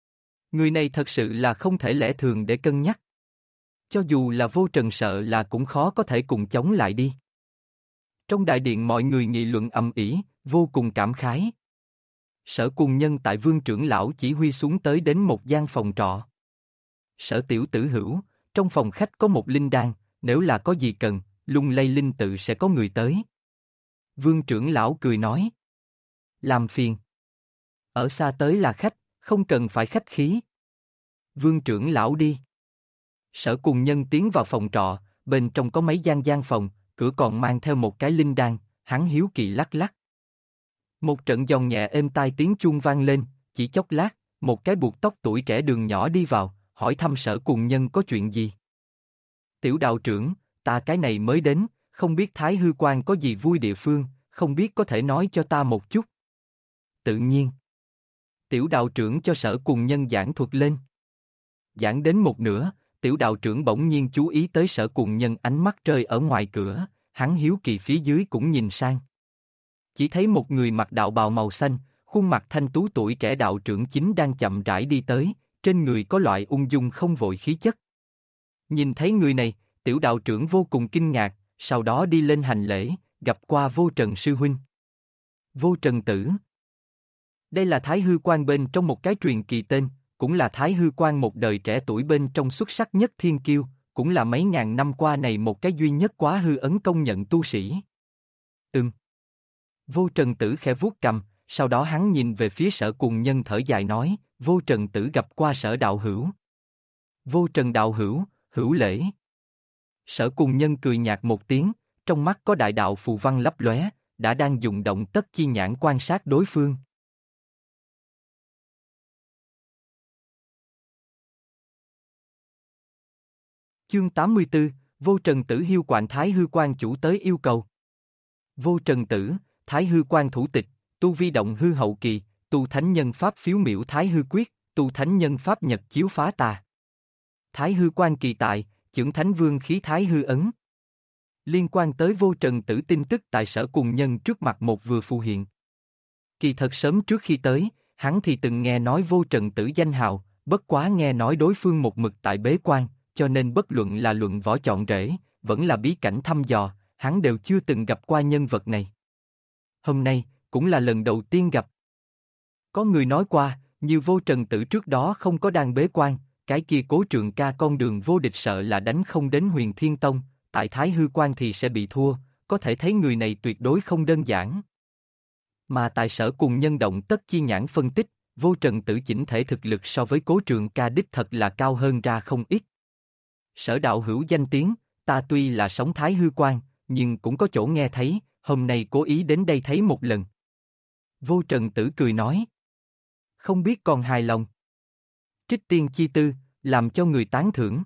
Người này thật sự là không thể lẽ thường để cân nhắc. Cho dù là Vô Trần sợ là cũng khó có thể cùng chống lại đi. Trong đại điện mọi người nghị luận ầm ĩ, vô cùng cảm khái. Sở Cùng Nhân tại Vương trưởng lão chỉ huy xuống tới đến một gian phòng trọ. Sở Tiểu Tử Hữu, trong phòng khách có một linh đan, nếu là có gì cần, lung lay linh tự sẽ có người tới. Vương trưởng lão cười nói. Làm phiền. Ở xa tới là khách, không cần phải khách khí. Vương trưởng lão đi. Sở Cùng Nhân tiến vào phòng trọ, bên trong có mấy gian phòng, cửa còn mang theo một cái linh đan, hắn hiếu kỳ lắc lắc. Một trận giòn nhẹ êm tai tiếng chuông vang lên, chỉ chốc lát, một cái buộc tóc tuổi trẻ đường nhỏ đi vào, hỏi thăm Sở Cùng Nhân có chuyện gì. Tiểu đạo trưởng, ta cái này mới đến, không biết Thái Hư Quan có gì vui địa phương, không biết có thể nói cho ta một chút. Tự nhiên. Tiểu đạo trưởng cho Sở Cùng Nhân giảng thuật lên. Giảng đến một nửa, tiểu đạo trưởng bỗng nhiên chú ý tới Sở Cùng Nhân ánh mắt rơi ở ngoài cửa, hắn hiếu kỳ phía dưới cũng nhìn sang. Chỉ thấy một người mặc đạo bào màu xanh, khuôn mặt thanh tú tuổi trẻ đạo trưởng chính đang chậm rãi đi tới, trên người có loại ung dung không vội khí chất. Nhìn thấy người này, tiểu đạo trưởng vô cùng kinh ngạc, sau đó đi lên hành lễ, gặp qua Vô Trần sư huynh. Vô Trần tử. Đây là Thái Hư Quan bên trong một cái truyền kỳ tên, cũng là Thái Hư Quan một đời trẻ tuổi bên trong xuất sắc nhất thiên kiêu, cũng là mấy ngàn năm qua này một cái duy nhất quá hư ấn công nhận tu sĩ. Vô Trần Tử khẽ vuốt cằm, sau đó hắn nhìn về phía Sở Cùng Nhân thở dài nói, Vô Trần Tử gặp qua Sở đạo hữu. Vô Trần đạo hữu, hữu lễ. Sở Cùng Nhân cười nhạt một tiếng, trong mắt có đại đạo phù văn lấp lóe, đã đang dùng động tất chi nhãn quan sát đối phương. Chương 84, Vô Trần Tử hiêu quạnh Thái Hư Quan chủ tới yêu cầu. Vô Trần Tử, Thái Hư Quan thủ tịch, tu vi động hư hậu kỳ, tu thánh nhân pháp phiếu miểu Thái Hư Quyết, tu thánh nhân pháp nhật chiếu phá tà. Thái Hư Quan kỳ tại, chưởng thánh vương khí Thái Hư ấn. Liên quan tới Vô Trần Tử tin tức tại Sở Cùng Nhân trước mặt một vừa phù hiện. Kỳ thật sớm trước khi tới, hắn thì từng nghe nói Vô Trần Tử danh hào, bất quá nghe nói đối phương một mực tại bế quan, cho nên bất luận là luận võ chọn rễ, vẫn là bí cảnh thăm dò, hắn đều chưa từng gặp qua nhân vật này. Hôm nay, cũng là lần đầu tiên gặp. Có người nói qua, như Vô Trần Tử trước đó không có đang bế quan, cái kia Cố Trường Ca con đường vô địch sợ là đánh không đến Huyền Thiên Tông, tại Thái Hư Quan thì sẽ bị thua, có thể thấy người này tuyệt đối không đơn giản. Mà tại Sở Cùng Nhân động tất chi nhãn phân tích, Vô Trần Tử chỉnh thể thực lực so với Cố Trường Ca đích thật là cao hơn ra không ít. Sở đạo hữu danh tiếng, ta tuy là sống Thái Hư Quan, nhưng cũng có chỗ nghe thấy, hôm nay cố ý đến đây thấy một lần. Vô Trần Tử cười nói. Không biết còn hài lòng. Trích tiên chi tư, làm cho người tán thưởng.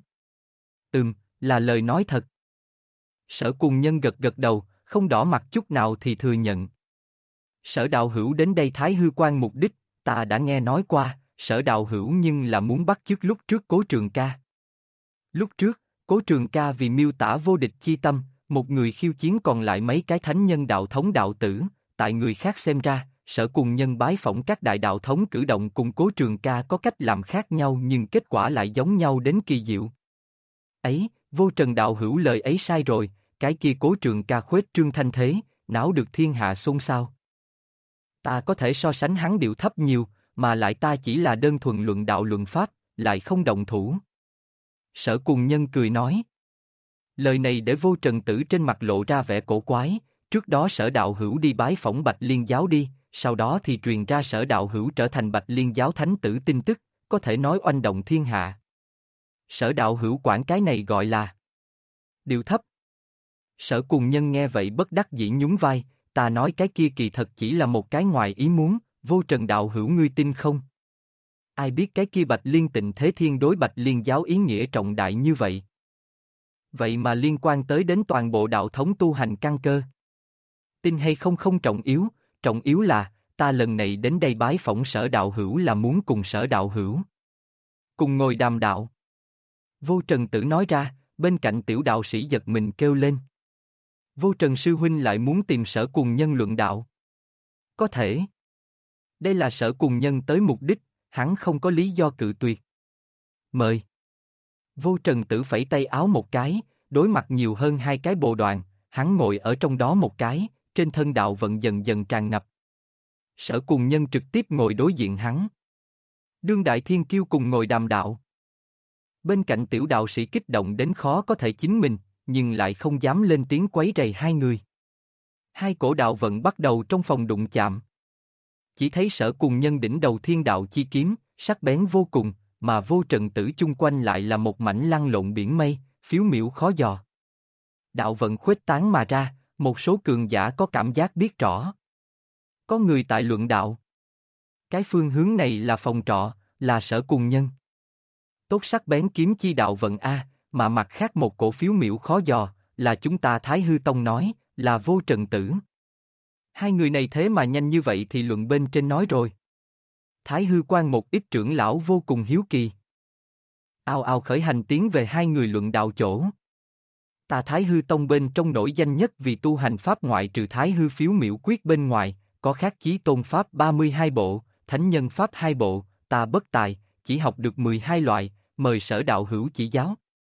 Là lời nói thật. Sở Cùng Nhân gật gật đầu, không đỏ mặt chút nào thì thừa nhận. Sở đạo hữu đến đây Thái Hư Quan mục đích, ta đã nghe nói qua, Sở đạo hữu nhưng là muốn bắt chước lúc trước Cố Trường Ca. Lúc trước, Cố Trường Ca vì miêu tả vô địch chi tâm, một người khiêu chiến còn lại mấy cái thánh nhân đạo thống đạo tử, tại người khác xem ra, Sở Cùng Nhân bái phỏng các đại đạo thống cử động cùng Cố Trường Ca có cách làm khác nhau nhưng kết quả lại giống nhau đến kỳ diệu. Ấy, Vô Trần đạo hữu lời ấy sai rồi, cái kia Cố Trường Ca khuếch trương thanh thế, não được thiên hạ xôn xao. Ta có thể so sánh hắn điệu thấp nhiều, mà lại ta chỉ là đơn thuần luận đạo luận pháp, lại không động thủ. Sở Cùng Nhân cười nói. Lời này để Vô Trần Tử trên mặt lộ ra vẻ cổ quái, trước đó Sở đạo hữu đi bái phỏng Bạch Liên giáo đi, sau đó thì truyền ra Sở đạo hữu trở thành Bạch Liên giáo thánh tử tin tức, có thể nói oanh động thiên hạ. Sở đạo hữu quản cái này gọi là điệu thấp. Sở Cùng Nhân nghe vậy bất đắc dĩ nhún vai, ta nói cái kia kỳ thật chỉ là một cái ngoài ý muốn, Vô Trần đạo hữu ngươi tin không? Ai biết cái kia Bạch Liên Tịnh Thế Thiên đối Bạch Liên giáo ý nghĩa trọng đại như vậy. Vậy mà liên quan tới đến toàn bộ đạo thống tu hành căn cơ. Tin hay không không trọng yếu là, ta lần này đến đây bái phỏng Sở đạo hữu là muốn cùng Sở đạo hữu cùng ngồi đàm đạo. Vô Trần Tử nói ra, bên cạnh tiểu đạo sĩ giật mình kêu lên. Vô Trần sư huynh lại muốn tìm Sở Cùng Nhân luận đạo. Có thể. Đây là Sở Cùng Nhân tới mục đích, hắn không có lý do cự tuyệt. Mời. Vô Trần Tử phẩy tay áo một cái, đối mặt nhiều hơn hai cái bồ đoàn, hắn ngồi ở trong đó một cái, trên thân đạo vận dần dần tràn ngập. Sở Cùng Nhân trực tiếp ngồi đối diện hắn. Đương Đại Thiên Kiêu cùng ngồi đàm đạo. Bên cạnh tiểu đạo sĩ kích động đến khó có thể chính mình, nhưng lại không dám lên tiếng quấy rầy hai người. Hai cổ đạo vận bắt đầu trong phòng đụng chạm. Chỉ thấy Sở Cùng Nhân đỉnh đầu thiên đạo chi kiếm, sắc bén vô cùng, mà Vô Trần Tử chung quanh lại là một mảnh lăn lộn biển mây, phiếu miểu khó dò. Đạo vận khuếch tán mà ra, một số cường giả có cảm giác biết rõ. Có người tại luận đạo. Cái phương hướng này là phòng trọ, là Sở Cùng Nhân. Tốt sắc bén kiếm chi đạo vận A, mà mặt khác một cổ phiếu miểu khó dò, là chúng ta Thái Hư Tông nói, là Vô Trần Tử. Hai người này thế mà nhanh như vậy thì luận bên trên nói rồi. Thái Hư Quan một ít trưởng lão vô cùng hiếu kỳ. Ao ao khởi hành tiến về hai người luận đạo chỗ. Ta Thái Hư Tông bên trong nổi danh nhất vì tu hành pháp ngoại trừ Thái Hư phiếu miểu quyết bên ngoài, có khác Chí Tôn Pháp 32 bộ, Thánh Nhân Pháp 2 bộ, ta bất tài, chỉ học được 12 loại, mời Sở đạo hữu chỉ giáo.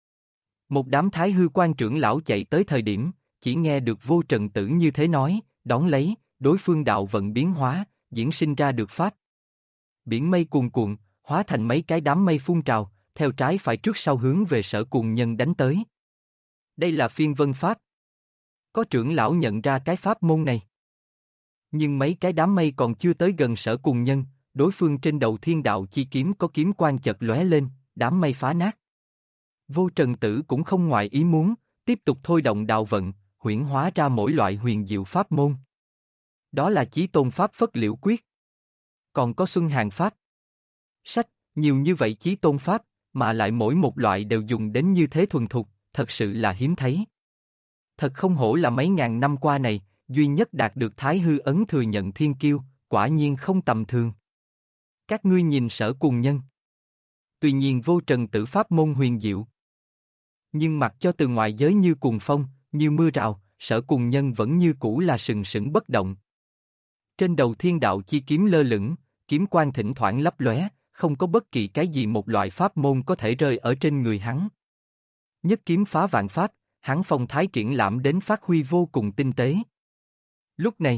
Một đám Thái Hư Quan trưởng lão chạy tới thời điểm, chỉ nghe được Vô Trần Tử như thế nói, đón lấy, đối phương đạo vận biến hóa, diễn sinh ra được pháp. Biển mây cuồn cuộn, hóa thành mấy cái đám mây phun trào, theo trái phải trước sau hướng về Sở Cùng Nhân đánh tới. Đây là phiên vân pháp. Có trưởng lão nhận ra cái pháp môn này. Nhưng mấy cái đám mây còn chưa tới gần Sở Cùng Nhân, đối phương trên đầu thiên đạo chi kiếm có kiếm quang chợt lóe lên, đám mây phá nát. Vô Trần Tử cũng không ngoài ý muốn, tiếp tục thôi động đạo vận, huyễn hóa ra mỗi loại huyền diệu pháp môn. Đó là Chí Tôn Pháp Phất Liễu Quyết. Còn có Xuân Hàn Pháp. Sách, nhiều như vậy Chí Tôn Pháp, mà lại mỗi một loại đều dùng đến như thế thuần thục, thật sự là hiếm thấy. Thật không hổ là mấy ngàn năm qua này, duy nhất đạt được Thái Hư ấn thừa nhận thiên kiêu, quả nhiên không tầm thường. Các ngươi nhìn Sở Cùng Nhân. Tuy nhiên Vô Trần Tử pháp môn huyền diệu. Nhưng mặc cho từ ngoại giới như cuồng phong, như mưa rào, Sở Cùng Nhân vẫn như cũ là sừng sững bất động. Trên đầu thiên đạo chi kiếm lơ lửng, kiếm quang thỉnh thoảng lấp lóe, không có bất kỳ cái gì một loại pháp môn có thể rơi ở trên người hắn. Nhất kiếm phá vạn pháp, hắn phong thái triển lãm đến phát huy vô cùng tinh tế. Lúc này,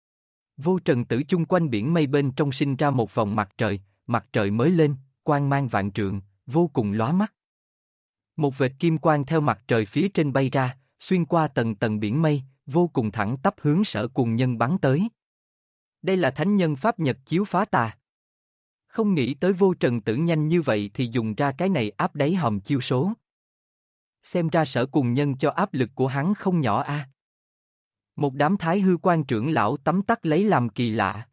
Vô Trần Tử chung quanh biển mây bên trong sinh ra một vòng mặt trời mới lên, quang mang vạn trượng, vô cùng lóa mắt. Một vệt kim quang theo mặt trời phía trên bay ra, xuyên qua tầng tầng biển mây, vô cùng thẳng tắp hướng Sở Cùng Nhân bắn tới. Đây là Thánh Nhân Pháp Nhật chiếu phá tà. Không nghĩ tới Vô Trần Tử nhanh như vậy thì dùng ra cái này áp đáy hòm chiêu số. Xem ra Sở Cùng Nhân cho áp lực của hắn không nhỏ a. Một đám Thái Hư Quan trưởng lão tấm tắc lấy làm kỳ lạ.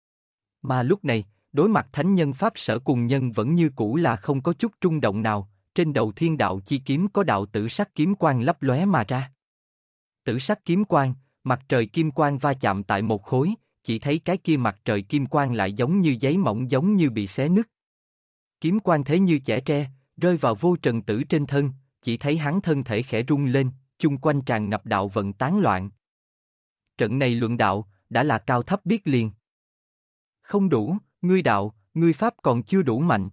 Mà lúc này, đối mặt Thánh Nhân Pháp Sở Cùng Nhân vẫn như cũ là không có chút trung động nào, trên đầu thiên đạo chi kiếm có đạo tử sắc kiếm quang lấp lóe mà ra. Tử sắc kiếm quang, mặt trời kim quang va chạm tại một khối, chỉ thấy cái kia mặt trời kim quang lại giống như giấy mỏng giống như bị xé nứt. Kiếm quang thế như chẻ tre, rơi vào Vô Trần Tử trên thân, chỉ thấy hắn thân thể khẽ rung lên, chung quanh tràn ngập đạo vận tán loạn. Trận này luận đạo, đã là cao thấp biết liền. Không đủ, ngươi đạo, ngươi pháp còn chưa đủ mạnh.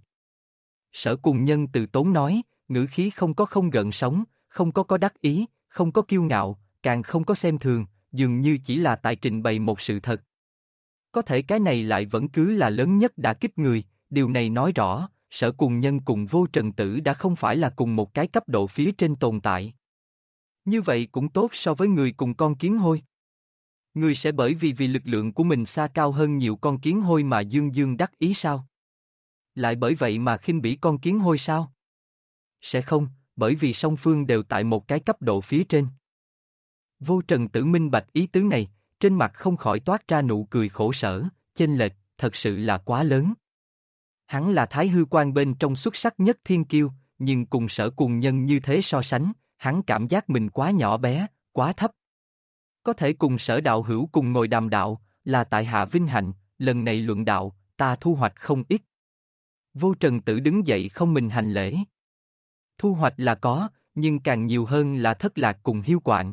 Sở Cùng Nhân từ tốn nói, ngữ khí không có không gợn sóng, không có đắc ý, không có kiêu ngạo, càng không có xem thường, dường như chỉ là tại trình bày một sự thật. Có thể cái này lại vẫn cứ là lớn nhất đả kích người, điều này nói rõ, Sở Cùng Nhân cùng Vô Trần Tử đã không phải là cùng một cái cấp độ phía trên tồn tại. Như vậy cũng tốt so với người cùng con kiến hôi. Người sẽ bởi vì lực lượng của mình xa cao hơn nhiều con kiến hôi mà dương dương đắc ý sao? Lại bởi vậy mà khinh bỉ con kiến hôi sao? Sẽ không, bởi vì song phương đều tại một cái cấp độ phía trên. Vô Trần Tử minh bạch ý tứ này, trên mặt không khỏi toát ra nụ cười khổ sở, chênh lệch, thật sự là quá lớn. Hắn là Thái Hư Quan bên trong xuất sắc nhất thiên kiêu, nhưng cùng Sở Cùng Nhân như thế so sánh, hắn cảm giác mình quá nhỏ bé, quá thấp. Có thể cùng Sở đạo hữu cùng ngồi đàm đạo, là tại hạ vinh hạnh, lần này luận đạo, ta thu hoạch không ít. Vô Trần Tử đứng dậy không mình hành lễ. Thu hoạch là có, nhưng càng nhiều hơn là thất lạc cùng hiu quạnh.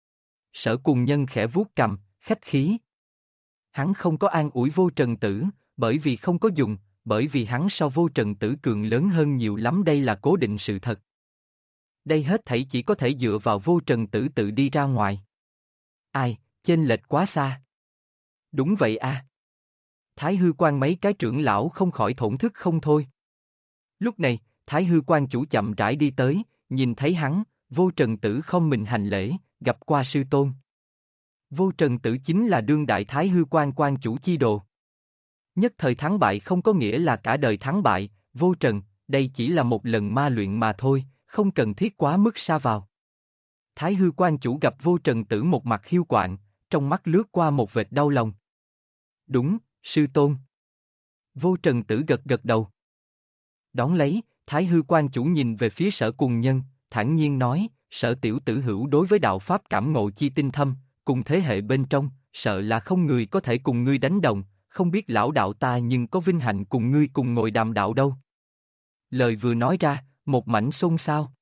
Sở Cùng Nhân khẽ vuốt cằm, khách khí. Hắn không có an ủi Vô Trần Tử, bởi vì không có dùng, bởi vì hắn so Vô Trần Tử cường lớn hơn nhiều lắm, đây là cố định sự thật. Đây hết thảy chỉ có thể dựa vào Vô Trần Tử tự đi ra ngoài. Ai, chênh lệch quá xa. Đúng vậy a. Thái Hư Quan mấy cái trưởng lão không khỏi thổn thức không thôi. Lúc này, Thái Hư Quan chủ chậm rãi đi tới, nhìn thấy hắn, Vô Trần Tử không mình hành lễ, gặp qua sư tôn. Vô Trần Tử chính là đương đại Thái Hư Quan quan chủ chi đồ. Nhất thời thắng bại không có nghĩa là cả đời thắng bại, Vô Trần, đây chỉ là một lần ma luyện mà thôi, không cần thiết quá mức sa vào. Thái Hư Quan chủ gặp Vô Trần Tử một mặt hiu quạnh, trong mắt lướt qua một vệt đau lòng. Đúng, sư tôn. Vô Trần Tử gật gật đầu. Đón lấy, Thái Hư Quan chủ nhìn về phía Sở Cùng Nhân, thản nhiên nói, Sở tiểu tử hữu đối với đạo pháp cảm ngộ chi tinh thâm, cùng thế hệ bên trong, sợ là không người có thể cùng ngươi đánh đồng, không biết lão đạo ta nhưng có vinh hạnh cùng ngươi cùng ngồi đàm đạo đâu. Lời vừa nói ra, một mảnh xôn xao.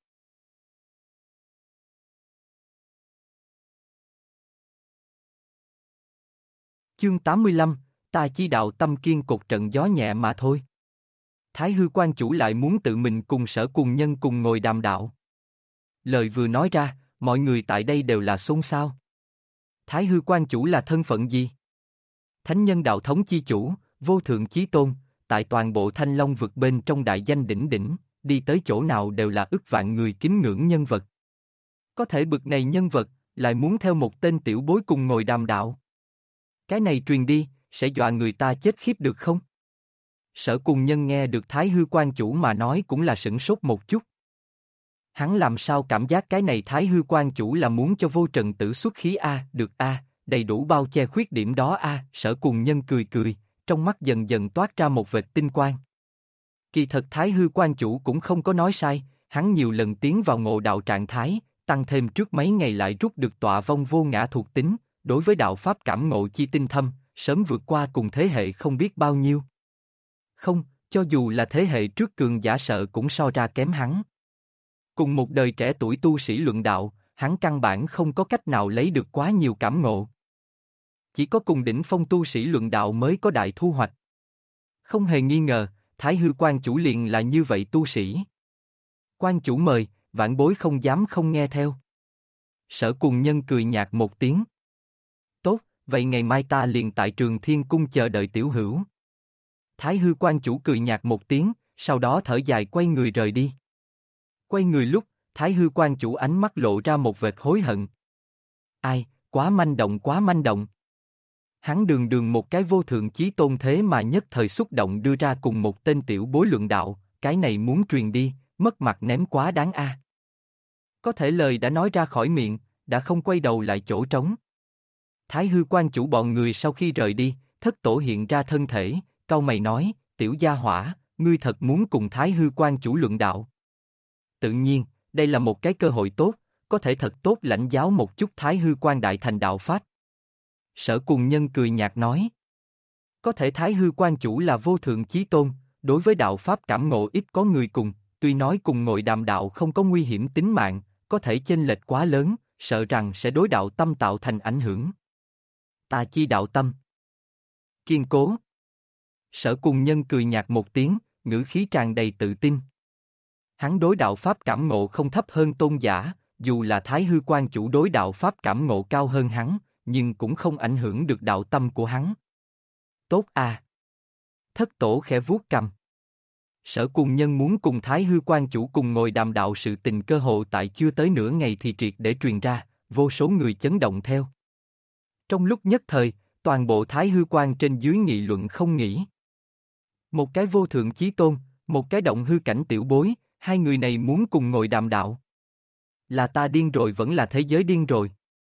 Chương 85, ta chi đạo tâm kiên cột trận gió nhẹ mà thôi. Thái Hư Quan chủ lại muốn tự mình cùng Sở Cùng Nhân cùng ngồi đàm đạo. Lời vừa nói ra, mọi người tại đây đều là xôn xao. Thái Hư Quan chủ là thân phận gì? Thánh nhân đạo thống chi chủ, vô thượng chí tôn, tại toàn bộ Thanh Long vực bên trong đại danh đỉnh đỉnh, đi tới chỗ nào đều là ức vạn người kính ngưỡng nhân vật. Có thể bực này nhân vật, lại muốn theo một tên tiểu bối cùng ngồi đàm đạo. Cái này truyền đi, sẽ dọa người ta chết khiếp được không? Sở Cùng Nhân nghe được Thái Hư Quan chủ mà nói cũng là sửng sốt một chút. Hắn làm sao cảm giác cái này Thái Hư Quan chủ là muốn cho Vô Trần Tử xuất khí a, được a, đầy đủ bao che khuyết điểm đó a, Sở Cùng Nhân cười cười, trong mắt dần dần toát ra một vệt tinh quang. Kỳ thật Thái Hư Quan chủ cũng không có nói sai, hắn nhiều lần tiến vào ngộ đạo trạng thái, tăng thêm trước mấy ngày lại rút được tọa vong vô ngã thuộc tính, đối với đạo pháp cảm ngộ chi tinh thâm, sớm vượt qua cùng thế hệ không biết bao nhiêu. Không, cho dù là thế hệ trước cường giả sợ cũng so ra kém hắn. Cùng một đời trẻ tuổi tu sĩ luận đạo, hắn căn bản không có cách nào lấy được quá nhiều cảm ngộ. Chỉ có cùng đỉnh phong tu sĩ luận đạo mới có đại thu hoạch. Không hề nghi ngờ, Thái Hư Quan chủ liền là như vậy tu sĩ. Quan chủ mời, vãn bối không dám không nghe theo. Sở Cùng Nhân cười nhạt một tiếng. Tốt, vậy ngày mai ta liền tại Trường Thiên Cung chờ đợi tiểu hữu. Thái Hư Quan chủ cười nhạt một tiếng, sau đó thở dài quay người rời đi. Quay người lúc, Thái Hư Quan chủ ánh mắt lộ ra một vệt hối hận. Ai, quá manh động quá manh động. Hắn đường đường một cái vô thượng chí tôn thế mà nhất thời xúc động đưa ra cùng một tên tiểu bối luận đạo, cái này muốn truyền đi, mất mặt ném quá đáng a. Có thể lời đã nói ra khỏi miệng, đã không quay đầu lại chỗ trống. Thái Hư Quan chủ bọn người sau khi rời đi, Thất Tổ hiện ra thân thể, cau mày nói, tiểu gia hỏa, ngươi thật muốn cùng Thái Hư Quan chủ luận đạo. Tự nhiên, đây là một cái cơ hội tốt, có thể thật tốt lãnh giáo một chút Thái Hư Quan đại thành đạo pháp. Sở Cùng Nhân cười nhạt nói. Có thể Thái Hư Quan chủ là vô thượng chí tôn, đối với đạo pháp cảm ngộ ít có người cùng, tuy nói cùng ngồi đàm đạo không có nguy hiểm tính mạng, có thể chênh lệch quá lớn, sợ rằng sẽ đối đạo tâm tạo thành ảnh hưởng. Ta chi đạo tâm. Kiên cố. Sở Cùng Nhân cười nhạt một tiếng, ngữ khí tràn đầy tự tin. Hắn đối đạo pháp cảm ngộ không thấp hơn tôn giả, dù là Thái Hư Quan chủ đối đạo pháp cảm ngộ cao hơn hắn, nhưng cũng không ảnh hưởng được đạo tâm của hắn. Tốt à. Thất Tổ khẽ vuốt cằm. Sở Cùng Nhân muốn cùng Thái Hư Quan chủ cùng ngồi đàm đạo sự tình cơ hội tại chưa tới nửa ngày thì triệt để truyền ra, vô số người chấn động theo. Trong lúc nhất thời, toàn bộ Thái Hư Quan trên dưới nghị luận không nghỉ. Một cái vô thượng chí tôn, một cái động hư cảnh tiểu bối, hai người này muốn cùng ngồi đàm đạo. Là ta điên rồi vẫn là thế giới điên rồi.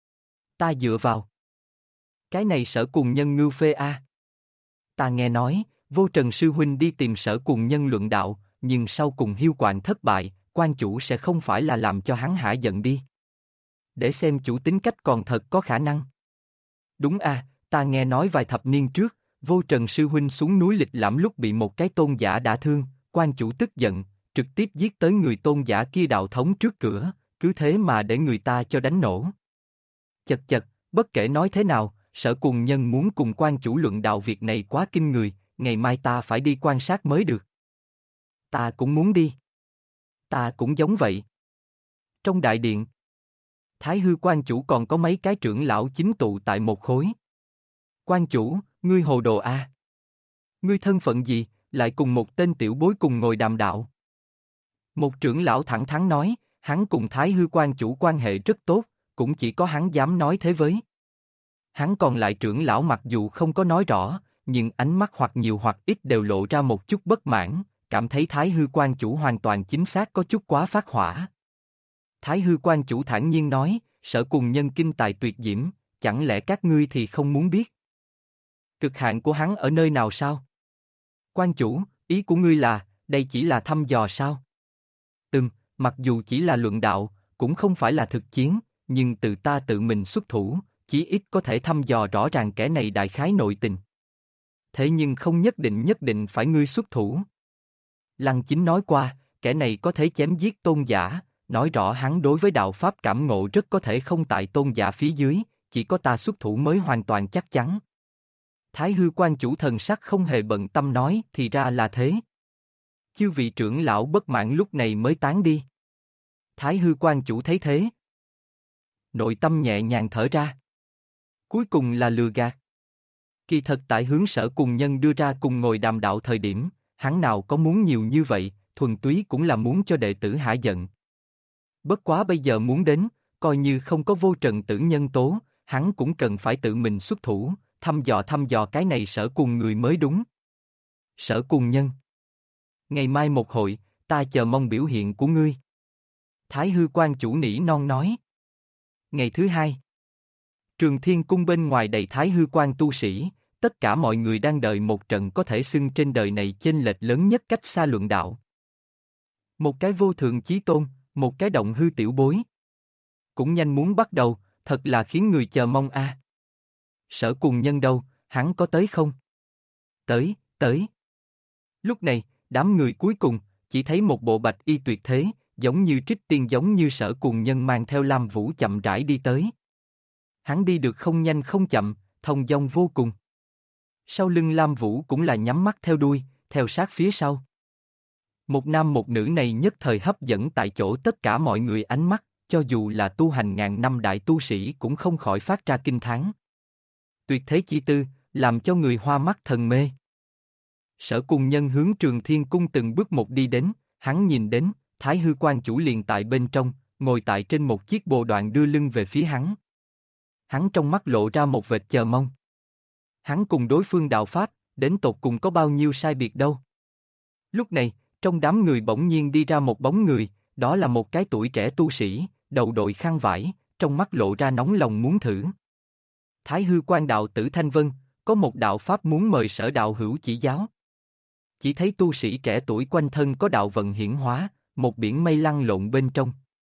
Ta dựa vào. Cái này Sở Cùng Nhân ngưu phê a. Ta nghe nói, Vô Trần sư huynh đi tìm Sở Cùng Nhân luận đạo, nhưng sau cùng hiu quạnh thất bại, quan chủ sẽ không phải là làm cho hắn hả giận đi. Để xem chủ tính cách còn thật có khả năng. Đúng a, ta nghe nói vài thập niên trước, Vô Trần sư huynh xuống núi lịch lãm lúc bị một cái tôn giả đả thương, quan chủ tức giận, trực tiếp giết tới người tôn giả kia đạo thống trước cửa, cứ thế mà để người ta cho đánh nổ. Chật chật, bất kể nói thế nào, Sở Cùng Nhân muốn cùng quan chủ luận đạo việc này quá kinh người, ngày mai ta phải đi quan sát mới được. Ta cũng muốn đi. Ta cũng giống vậy. Trong đại điện, Thái Hư quan chủ còn có mấy cái trưởng lão chính tụ tại một khối. Quan chủ, ngươi hồ đồ a? Ngươi thân phận gì, lại cùng một tên tiểu bối cùng ngồi đàm đạo? Một trưởng lão thẳng thắn nói, hắn cùng Thái Hư quan chủ quan hệ rất tốt, cũng chỉ có hắn dám nói thế với. Hắn còn lại trưởng lão mặc dù không có nói rõ, nhưng ánh mắt hoặc nhiều hoặc ít đều lộ ra một chút bất mãn, cảm thấy Thái Hư quan chủ hoàn toàn chính xác có chút quá phát hỏa. Thái Hư quan chủ thản nhiên nói, Sở Cùng Nhân kinh tài tuyệt diễm, chẳng lẽ các ngươi thì không muốn biết? Cực hạn của hắn ở nơi nào sao? Quan chủ, ý của ngươi là, đây chỉ là thăm dò sao? Mặc dù chỉ là luận đạo, cũng không phải là thực chiến, nhưng từ ta tự mình xuất thủ, chí ít có thể thăm dò rõ ràng kẻ này đại khái nội tình. Thế nhưng không nhất định phải ngươi xuất thủ. Lăng Chính nói qua, kẻ này có thể chém giết tôn giả, nói rõ hắn đối với đạo pháp cảm ngộ rất có thể không tại tôn giả phía dưới, chỉ có ta xuất thủ mới hoàn toàn chắc chắn. Thái Hư quan chủ thần sắc không hề bận tâm nói, thì ra là thế. Chư vị trưởng lão bất mãn lúc này mới tán đi. Thái Hư quan chủ thấy thế, nội tâm nhẹ nhàng thở ra. Cuối cùng là lừa gạt. Kỳ thật tại hướng Sở Cùng Nhân đưa ra cùng ngồi đàm đạo thời điểm, hắn nào có muốn nhiều như vậy, thuần túy cũng là muốn cho đệ tử hả giận. Bất quá bây giờ muốn đến, coi như không có vô trần tử nhân tố, hắn cũng cần phải tự mình xuất thủ, thăm dò cái này Sở Cùng người mới đúng. Sở Cùng Nhân. Ngày mai một hội, ta chờ mong biểu hiện của ngươi. Thái Hư quan chủ nỉ non nói. Ngày thứ hai, Trường Thiên Cung bên ngoài đầy Thái Hư quan tu sĩ, tất cả mọi người đang đợi một trận có thể xưng trên đời này chênh lệch lớn nhất cách xa luận đạo. Một cái vô thượng chí tôn, một cái động hư tiểu bối. Cũng nhanh muốn bắt đầu, thật là khiến người chờ mong a. Sở Cùng Nhân đâu, hắn có tới không? Tới. Lúc này, đám người cuối cùng, chỉ thấy một bộ bạch y tuyệt thế, giống như trích tiên giống như Sở Cùng Nhân mang theo Lam Vũ chậm rãi đi tới. Hắn đi được không nhanh không chậm, thông dong vô cùng. Sau lưng Lam Vũ cũng là nhắm mắt theo đuôi, theo sát phía sau. Một nam một nữ này nhất thời hấp dẫn tại chỗ tất cả mọi người ánh mắt, cho dù là tu hành ngàn năm đại tu sĩ cũng không khỏi phát ra kinh thán. Tuyệt thế chi tư, làm cho người hoa mắt thần mê. Sở Cùng Nhân hướng Trường Thiên Cung từng bước một đi đến, hắn nhìn đến, Thái Hư quan chủ liền tại bên trong, ngồi tại trên một chiếc bồ đoạn đưa lưng về phía hắn. Hắn trong mắt lộ ra một vệt chờ mong. Hắn cùng đối phương đạo pháp, đến tột cùng có bao nhiêu sai biệt đâu. Lúc này, trong đám người bỗng nhiên đi ra một bóng người, đó là một cái tuổi trẻ tu sĩ, đầu đội khăn vải, trong mắt lộ ra nóng lòng muốn thử. Thái Hư quan đạo tử Thanh Vân, có một đạo pháp muốn mời Sở đạo hữu chỉ giáo. Chỉ thấy tu sĩ trẻ tuổi quanh thân có đạo vận hiển hóa, một biển mây lăn lộn bên trong.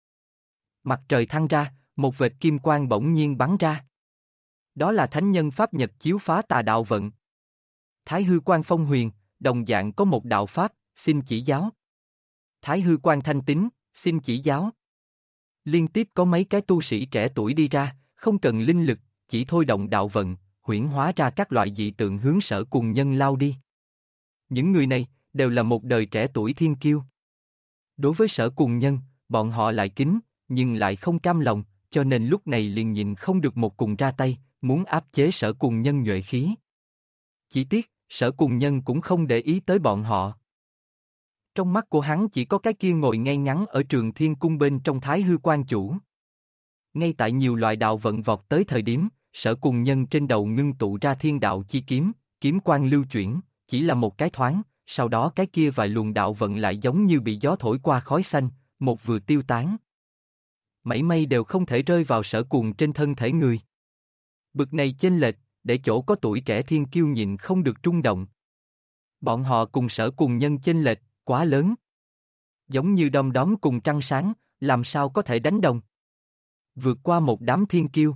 Mặt trời thăng ra, một vệt kim quang bỗng nhiên bắn ra. Đó là thánh nhân pháp nhật chiếu phá tà đạo vận. Thái Hư quan Phong Huyền, đồng dạng có một đạo pháp, xin chỉ giáo. Thái Hư quan Thanh Tín, xin chỉ giáo. Liên tiếp có mấy cái tu sĩ trẻ tuổi đi ra, không cần linh lực, chỉ thôi động đạo vận, huyễn hóa ra các loại dị tượng hướng Sở Cùng Nhân lao đi. Những người này, đều là một đời trẻ tuổi thiên kiêu. Đối với Sở Cùng Nhân, bọn họ lại kính, nhưng lại không cam lòng, cho nên lúc này liền nhìn không được một cùng ra tay, muốn áp chế Sở Cùng Nhân nhuệ khí. Chỉ tiếc, Sở Cùng Nhân cũng không để ý tới bọn họ. Trong mắt của hắn chỉ có cái kia ngồi ngay ngắn ở Trường Thiên Cung bên trong Thái Hư quan chủ. Ngay tại nhiều loại đạo vận vọt tới thời điểm, Sở Cùng Nhân trên đầu ngưng tụ ra thiên đạo chi kiếm, kiếm quang lưu chuyển, chỉ là một cái thoáng, sau đó cái kia vài luồng đạo vận lại giống như bị gió thổi qua khói xanh, một vừa tiêu tán. Mảy may đều không thể rơi vào Sở Cùng trên thân thể người. Bực này chênh lệch, để chỗ có tuổi trẻ thiên kiêu nhịn không được rung động. Bọn họ cùng Sở Cùng Nhân chênh lệch, quá lớn. Giống như đom đóm cùng trăng sáng, làm sao có thể đánh đồng. Vượt qua một đám thiên kiêu.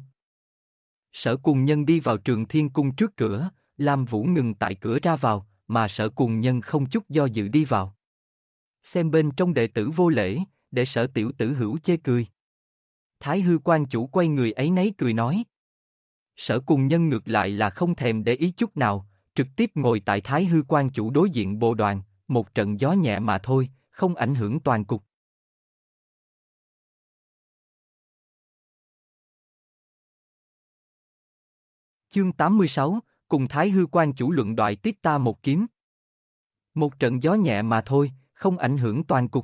Sở Cùng Nhân đi vào Trường Thiên Cung trước cửa, Lam Vũ ngừng tại cửa ra vào, mà Sở Cùng Nhân không chút do dự đi vào. Xem bên trong đệ tử vô lễ, để Sở tiểu tử hữu chê cười. Thái Hư quan chủ quay người ấy nấy cười nói. Sở Cùng Nhân ngược lại là không thèm để ý chút nào, trực tiếp ngồi tại Thái Hư Quan Chủ đối diện bộ đoàn, một trận gió nhẹ mà thôi, không ảnh hưởng toàn cục. Chương 86, cùng Thái Hư Quan Chủ luận đoại tiếp ta một kiếm. Một trận gió nhẹ mà thôi, không ảnh hưởng toàn cục.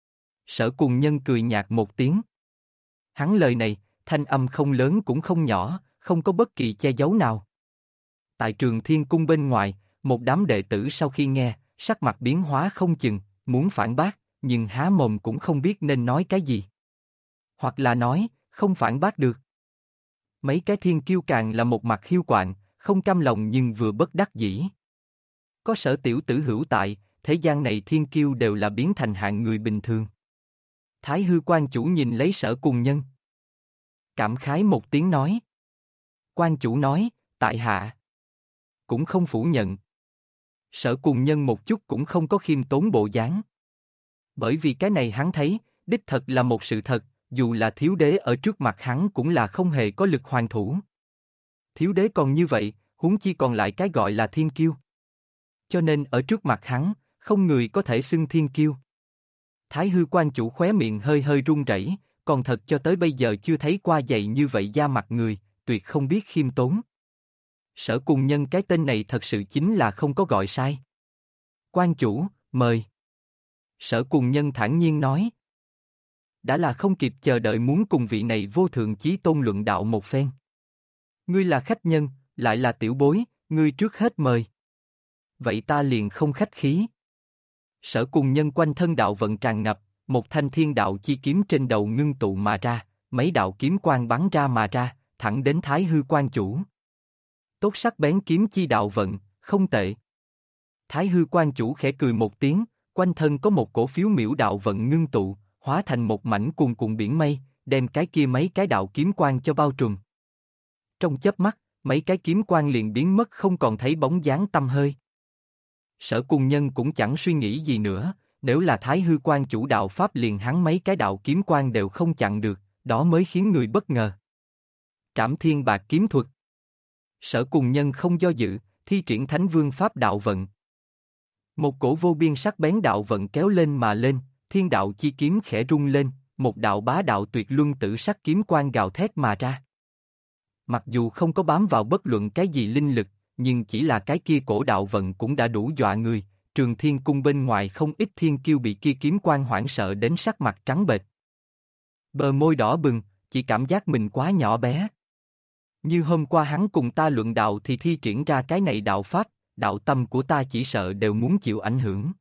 Sở Cùng Nhân cười nhạt một tiếng. Hắn lời này, thanh âm không lớn cũng không nhỏ, không có bất kỳ che giấu nào. Tại Trường Thiên Cung bên ngoài, một đám đệ tử sau khi nghe, sắc mặt biến hóa không chừng, muốn phản bác, nhưng há mồm cũng không biết nên nói cái gì. Hoặc là nói, không phản bác được. Mấy cái thiên kiêu càng là một mặt hiu quạnh, không cam lòng nhưng vừa bất đắc dĩ. Có Sở tiểu tử hữu tại, thế gian này thiên kiêu đều là biến thành hạng người bình thường. Thái Hư Quan Chủ nhìn lấy Sở Cùng Nhân. Cảm khái một tiếng nói. Quan Chủ nói, tại hạ. Cũng không phủ nhận. Sở Cùng Nhân một chút cũng không có khiêm tốn bộ dáng. Bởi vì cái này hắn thấy, đích thật là một sự thật, dù là thiếu đế ở trước mặt hắn cũng là không hề có lực hoàn thủ. Thiếu đế còn như vậy, huống chi còn lại cái gọi là thiên kiêu. Cho nên ở trước mặt hắn, không người có thể xưng thiên kiêu. Thái Hư Quan Chủ khóe miệng hơi hơi run rẩy, còn thật cho tới bây giờ chưa thấy qua dày như vậy da mặt người, tuyệt không biết khiêm tốn. Sở Cùng Nhân cái tên này thật sự chính là không có gọi sai. Quan Chủ, mời. Sở Cùng Nhân thản nhiên nói. Đã là không kịp chờ đợi muốn cùng vị này vô thượng chí tôn luận đạo một phen. Ngươi là khách nhân, lại là tiểu bối, ngươi trước hết mời. Vậy ta liền không khách khí. Sở Cùng Nhân quanh thân đạo vận tràn ngập, một thanh thiên đạo chi kiếm trên đầu ngưng tụ mà ra, mấy đạo kiếm quang bắn ra mà ra, thẳng đến Thái Hư Quan Chủ. Tốt sắc bén kiếm chi đạo vận, không tệ. Thái Hư Quan Chủ khẽ cười một tiếng, quanh thân có một cổ phiếu miểu đạo vận ngưng tụ, hóa thành một mảnh cuồn cuộn biển mây, đem cái kia mấy cái đạo kiếm quang cho bao trùm. Trong chớp mắt, mấy cái kiếm quang liền biến mất không còn thấy bóng dáng tăm hơi. Sở Cùng Nhân cũng chẳng suy nghĩ gì nữa, nếu là Thái Hư Quan Chủ đạo pháp liền hắn mấy cái đạo kiếm quang đều không chặn được, đó mới khiến người bất ngờ. Trảm Thiên Bạc kiếm thuật. Sở Cùng Nhân không do dự, thi triển Thánh Vương pháp đạo vận. Một cổ vô biên sắc bén đạo vận kéo lên mà lên, thiên đạo chi kiếm khẽ rung lên, một đạo bá đạo tuyệt luân tử sắc kiếm quang gào thét mà ra. Mặc dù không có bám vào bất luận cái gì linh lực, nhưng chỉ là cái kia cổ đạo vận cũng đã đủ dọa người, Trường Thiên Cung bên ngoài không ít thiên kiêu bị kia kiếm quang hoảng sợ đến sắc mặt trắng bệch. Bờ môi đỏ bừng, chỉ cảm giác mình quá nhỏ bé. Như hôm qua hắn cùng ta luận đạo thì thi triển ra cái này đạo pháp, đạo tâm của ta chỉ sợ đều muốn chịu ảnh hưởng.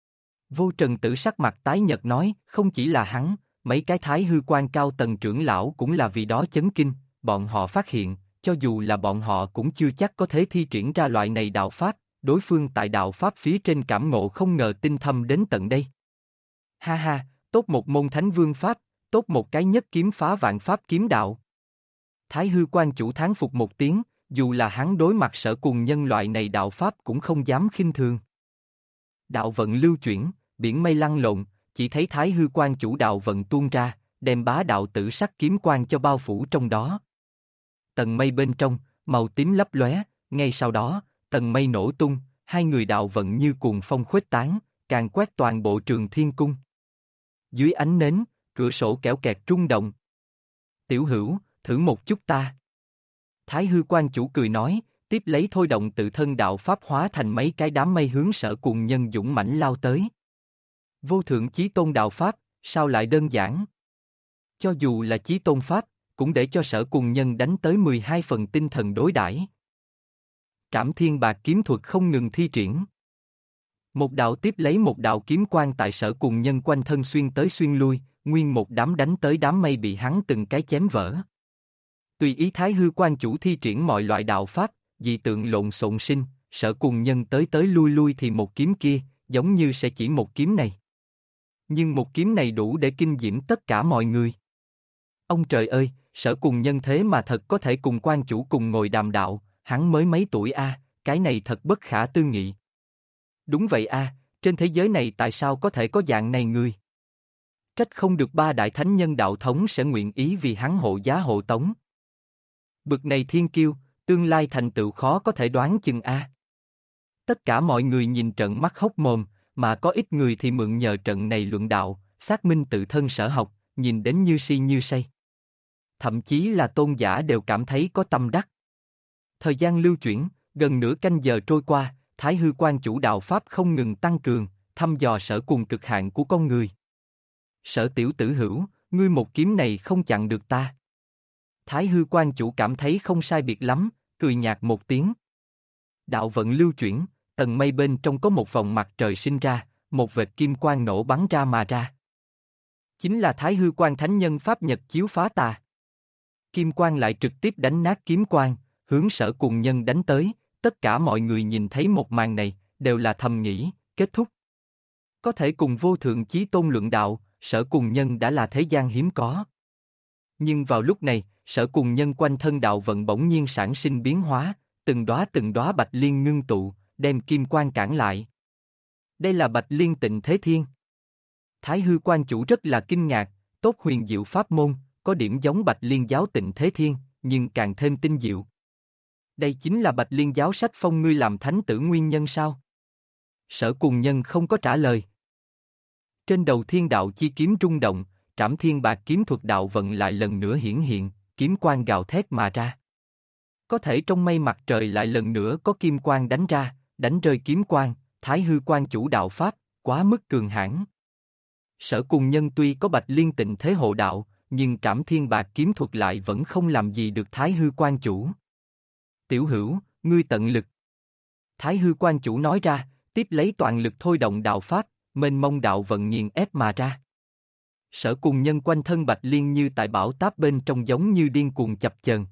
Vô Trần Tử sắc mặt tái nhợt nói, không chỉ là hắn, mấy cái Thái Hư Quan cao tầng trưởng lão cũng là vì đó chấn kinh, bọn họ phát hiện, cho dù là bọn họ cũng chưa chắc có thể thi triển ra loại này đạo pháp, đối phương tại đạo pháp phía trên cảm ngộ không ngờ tinh thâm đến tận đây. Ha ha, tốt một môn Thánh Vương pháp, tốt một cái nhất kiếm phá vạn pháp kiếm đạo. Thái Hư Quan Chủ thán phục một tiếng, dù là hắn đối mặt Sở Cùng Nhân loại này đạo pháp cũng không dám khinh thường. Đạo vận lưu chuyển, biển mây lăn lộn, chỉ thấy Thái Hư Quan Chủ đạo vận tuôn ra, đem bá đạo tử sắc kiếm quang cho bao phủ trong đó. Tầng mây bên trong, màu tím lấp lóe, ngay sau đó, tầng mây nổ tung, hai người đạo vận như cuồng phong khuếch tán, càng quét toàn bộ Trường Thiên Cung. Dưới ánh nến, cửa sổ kẽo kẹt rung động. Tiểu Hữu, thử một chút ta. Thái Hư Quan Chủ cười nói, tiếp lấy thôi động tự thân đạo pháp hóa thành mấy cái đám mây hướng Sở Cùng Nhân dũng mãnh lao tới. Vô thượng chí tôn đạo pháp, sao lại đơn giản? Cho dù là chí tôn pháp, cũng để cho Sở Cùng Nhân đánh tới 12 phần tinh thần đối đãi. Trảm Thiên Bạc kiếm thuật không ngừng thi triển. Một đạo tiếp lấy một đạo kiếm quang tại Sở Cùng Nhân quanh thân xuyên tới xuyên lui, nguyên một đám đánh tới đám mây bị hắn từng cái chém vỡ. Tùy ý Thái Hư Quan Chủ thi triển mọi loại đạo pháp, dị tượng lộn xộn sinh, Sở Cùng Nhân tới tới lui lui thì một kiếm kia, giống như sẽ chỉ một kiếm này. Nhưng một kiếm này đủ để kinh diễm tất cả mọi người. Ông trời ơi, Sở Cùng Nhân thế mà thật có thể cùng Quan Chủ cùng ngồi đàm đạo, hắn mới mấy tuổi a, cái này thật bất khả tư nghị. Đúng vậy a, trên thế giới này tại sao có thể có dạng này người? Trách không được ba đại thánh nhân đạo thống sẽ nguyện ý vì hắn hộ giá hộ tống. Bực này thiên kiêu, tương lai thành tựu khó có thể đoán chừng a. Tất cả mọi người nhìn trận mắt hốc mồm, mà có ít người thì mượn nhờ trận này luận đạo, xác minh tự thân sở học, nhìn đến như si như say. Thậm chí là tôn giả đều cảm thấy có tâm đắc. Thời gian lưu chuyển, gần nửa canh giờ trôi qua, Thái Hư Quan chủ đạo Pháp không ngừng tăng cường, thăm dò sở cùng cực hạn của con người. Sở tiểu tử hữu, ngươi một kiếm này không chặn được ta. Thái Hư Quan chủ cảm thấy không sai biệt lắm, cười nhạt một tiếng. Đạo vận lưu chuyển, tầng mây bên trong có một vòng mặt trời sinh ra, một vệt kim quang nổ bắn ra mà ra. Chính là Thái Hư Quan Thánh Nhân Pháp Nhật chiếu phá tà. Kim quang lại trực tiếp đánh nát kiếm quang, hướng sở cùng nhân đánh tới, tất cả mọi người nhìn thấy một màn này, đều là thầm nghĩ, kết thúc. Có thể cùng vô thượng chí tôn luận đạo, sở cùng nhân đã là thế gian hiếm có. Nhưng vào lúc này, sở cùng nhân quanh thân đạo vận bỗng nhiên sản sinh biến hóa, từng đóa bạch liên ngưng tụ, đem kim quang cản lại. Đây là bạch liên Tịnh Thế Thiên. Thái Hư Quan chủ rất là kinh ngạc, tốt huyền diệu pháp môn, có điểm giống bạch liên giáo Tịnh Thế Thiên, nhưng càng thêm tinh diệu. Đây chính là bạch liên giáo sách phong ngươi làm thánh tử nguyên nhân sao? Sở cùng nhân không có trả lời. Trên đầu thiên đạo chi kiếm rung động, trảm thiên bạc kiếm thuật đạo vận lại lần nữa hiển hiện, kiếm quang gào thét mà ra. Có thể trong mây mặt trời lại lần nữa có kim quang đánh ra, đánh rơi kiếm quang, Thái Hư Quan chủ đạo Pháp, quá mức cường hãn. Sở cùng nhân tuy có bạch liên Tịnh Thế hộ đạo, nhưng trảm thiên bạc kiếm thuật lại vẫn không làm gì được Thái Hư Quan chủ. Tiểu hữu, ngươi tận lực. Thái Hư Quan chủ nói ra, tiếp lấy toàn lực thôi động đạo Pháp, mênh mông đạo vận nghiền ép mà ra. Sở cùng nhân quanh thân bạch liên như tại bão táp bên trong giống như điên cuồng chập chờn.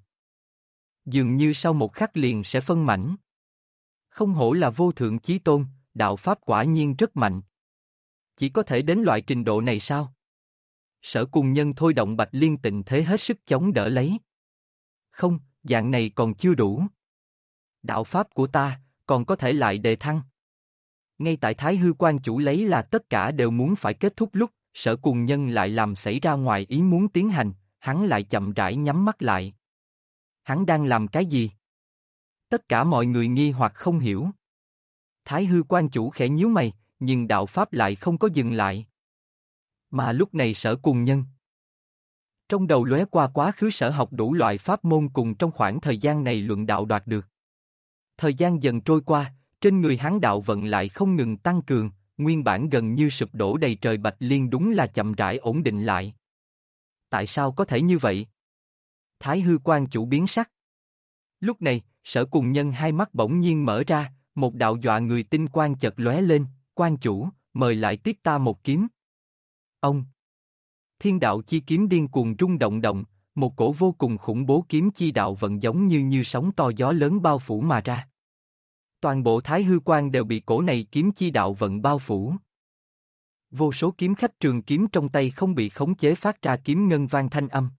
Dường như sau một khắc liền sẽ phân mảnh. Không hổ là vô thượng chí tôn, đạo Pháp quả nhiên rất mạnh. Chỉ có thể đến loại trình độ này sao? Sở cùng nhân thôi động bạch liên Tịnh Thế hết sức chống đỡ lấy. Không, dạng này còn chưa đủ. Đạo Pháp của ta, còn có thể lại đề thăng. Ngay tại Thái Hư Quan chủ lấy là tất cả đều muốn phải kết thúc lúc, sở cùng nhân lại làm xảy ra ngoài ý muốn tiến hành, hắn lại chậm rãi nhắm mắt lại. Hắn đang làm cái gì? Tất cả mọi người nghi hoặc không hiểu. Thái Hư Quan chủ khẽ nhíu mày, nhưng đạo Pháp lại không có dừng lại. Mà lúc này sở cùng nhân. Trong đầu lóe qua quá khứ sở học đủ loại pháp môn cùng trong khoảng thời gian này luận đạo đoạt được. Thời gian dần trôi qua, trên người hắn đạo vận lại không ngừng tăng cường, nguyên bản gần như sụp đổ đầy trời bạch liên đúng là chậm rãi ổn định lại. Tại sao có thể như vậy? Thái Hư Quan chủ biến sắc. Lúc này, sở cùng nhân hai mắt bỗng nhiên mở ra, một đạo dọa người tinh quang chợt lóe lên, quan chủ, mời lại tiếp ta một kiếm. Ông! Thiên đạo chi kiếm điên cuồng rung động động, một cổ vô cùng khủng bố kiếm chi đạo vận giống như sóng to gió lớn bao phủ mà ra. Toàn bộ Thái Hư Quan đều bị cổ này kiếm chi đạo vận bao phủ. Vô số kiếm khách trường kiếm trong tay không bị khống chế phát ra kiếm ngân vang thanh âm.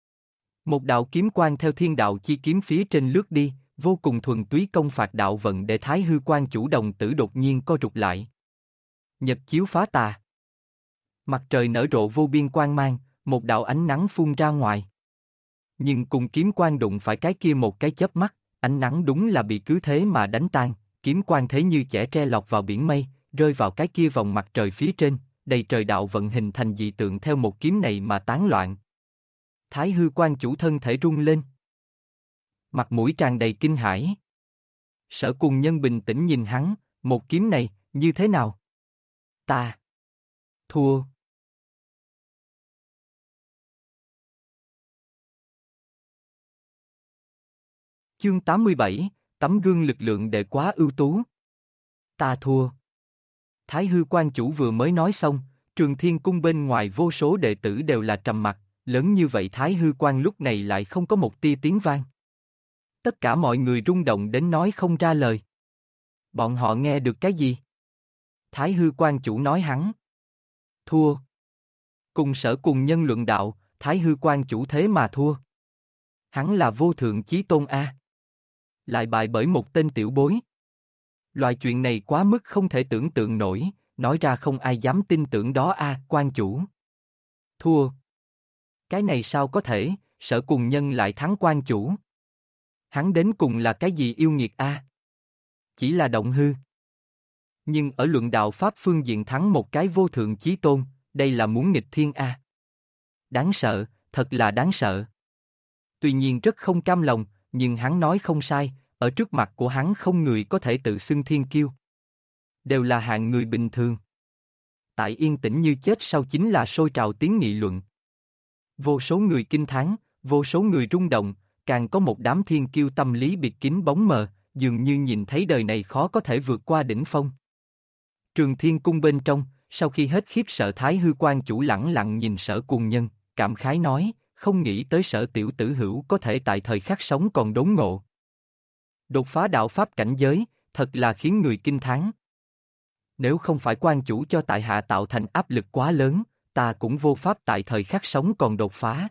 Một đạo kiếm quang theo thiên đạo chi kiếm phía trên lướt đi, vô cùng thuần túy công phạt đạo vận để Thái Hư Quan chủ đồng tử đột nhiên co rụt lại. Nhật chiếu phá tà. Mặt trời nở rộ vô biên quang mang, một đạo ánh nắng phun ra ngoài. Nhưng cùng kiếm quang đụng phải cái kia một cái chớp mắt, ánh nắng đúng là bị cứ thế mà đánh tan, kiếm quang thế như chẻ tre lọt vào biển mây, rơi vào cái kia vòng mặt trời phía trên, đầy trời đạo vận hình thành dị tượng theo một kiếm này mà tán loạn. Thái Hư Quan chủ thân thể rung lên. Mặt mũi tràn đầy kinh hãi. Sở cùng nhân bình tĩnh nhìn hắn, một kiếm này, như thế nào? Ta thua. Chương 87, tấm gương lực lượng đệ quá ưu tú. Ta thua. Thái Hư Quan chủ vừa mới nói xong, Trường Thiên Cung bên ngoài vô số đệ tử đều là trầm mặc, lớn như vậy Thái Hư Quan lúc này lại không có một tia tiếng vang. Tất cả mọi người rung động đến nói không ra lời. Bọn họ nghe được cái gì? Thái Hư Quan chủ nói hắn thua. Cùng sở cùng nhân luận đạo, Thái Hư Quan chủ thế mà thua. Hắn là vô thượng chí tôn A. Lại bại bởi một tên tiểu bối. Loại chuyện này quá mức không thể tưởng tượng nổi, nói ra không ai dám tin tưởng đó A, quan chủ. Thua. Cái này sao có thể, sở cùng nhân lại thắng quan chủ. Hắn đến cùng là cái gì yêu nghiệt A? Chỉ là động hư. Nhưng ở luận đạo Pháp phương diện thắng một cái vô thượng chí tôn, đây là muốn nghịch thiên a. Đáng sợ, thật là đáng sợ. Tuy nhiên rất không cam lòng, nhưng hắn nói không sai, ở trước mặt của hắn không người có thể tự xưng thiên kiêu. Đều là hạng người bình thường. Tại yên tĩnh như chết sau chính là sôi trào tiếng nghị luận. Vô số người kinh thán, vô số người rung động, càng có một đám thiên kiêu tâm lý biệt kín bóng mờ, dường như nhìn thấy đời này khó có thể vượt qua đỉnh phong. Trường Thiên Cung bên trong, sau khi hết khiếp sợ Thái Hư Quan chủ lẳng lặng nhìn Sở Cuồng Nhân, cảm khái nói, không nghĩ tới Sở tiểu tử hữu có thể tại thời khắc sống còn đốn ngộ. Đột phá đạo pháp cảnh giới, thật là khiến người kinh thán. Nếu không phải quan chủ cho tại hạ tạo thành áp lực quá lớn, ta cũng vô pháp tại thời khắc sống còn đột phá.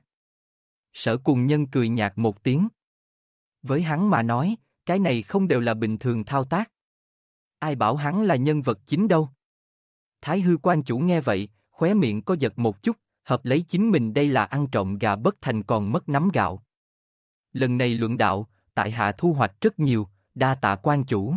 Sở Cuồng Nhân cười nhạt một tiếng. Với hắn mà nói, cái này không đều là bình thường thao tác. Ai bảo hắn là nhân vật chính đâu. Thái Hư Quan chủ nghe vậy, khóe miệng có giật một chút, hợp lấy chính mình đây là ăn trộm gà bất thành còn mất nắm gạo. Lần này luận đạo, tại hạ thu hoạch rất nhiều, đa tạ quan chủ.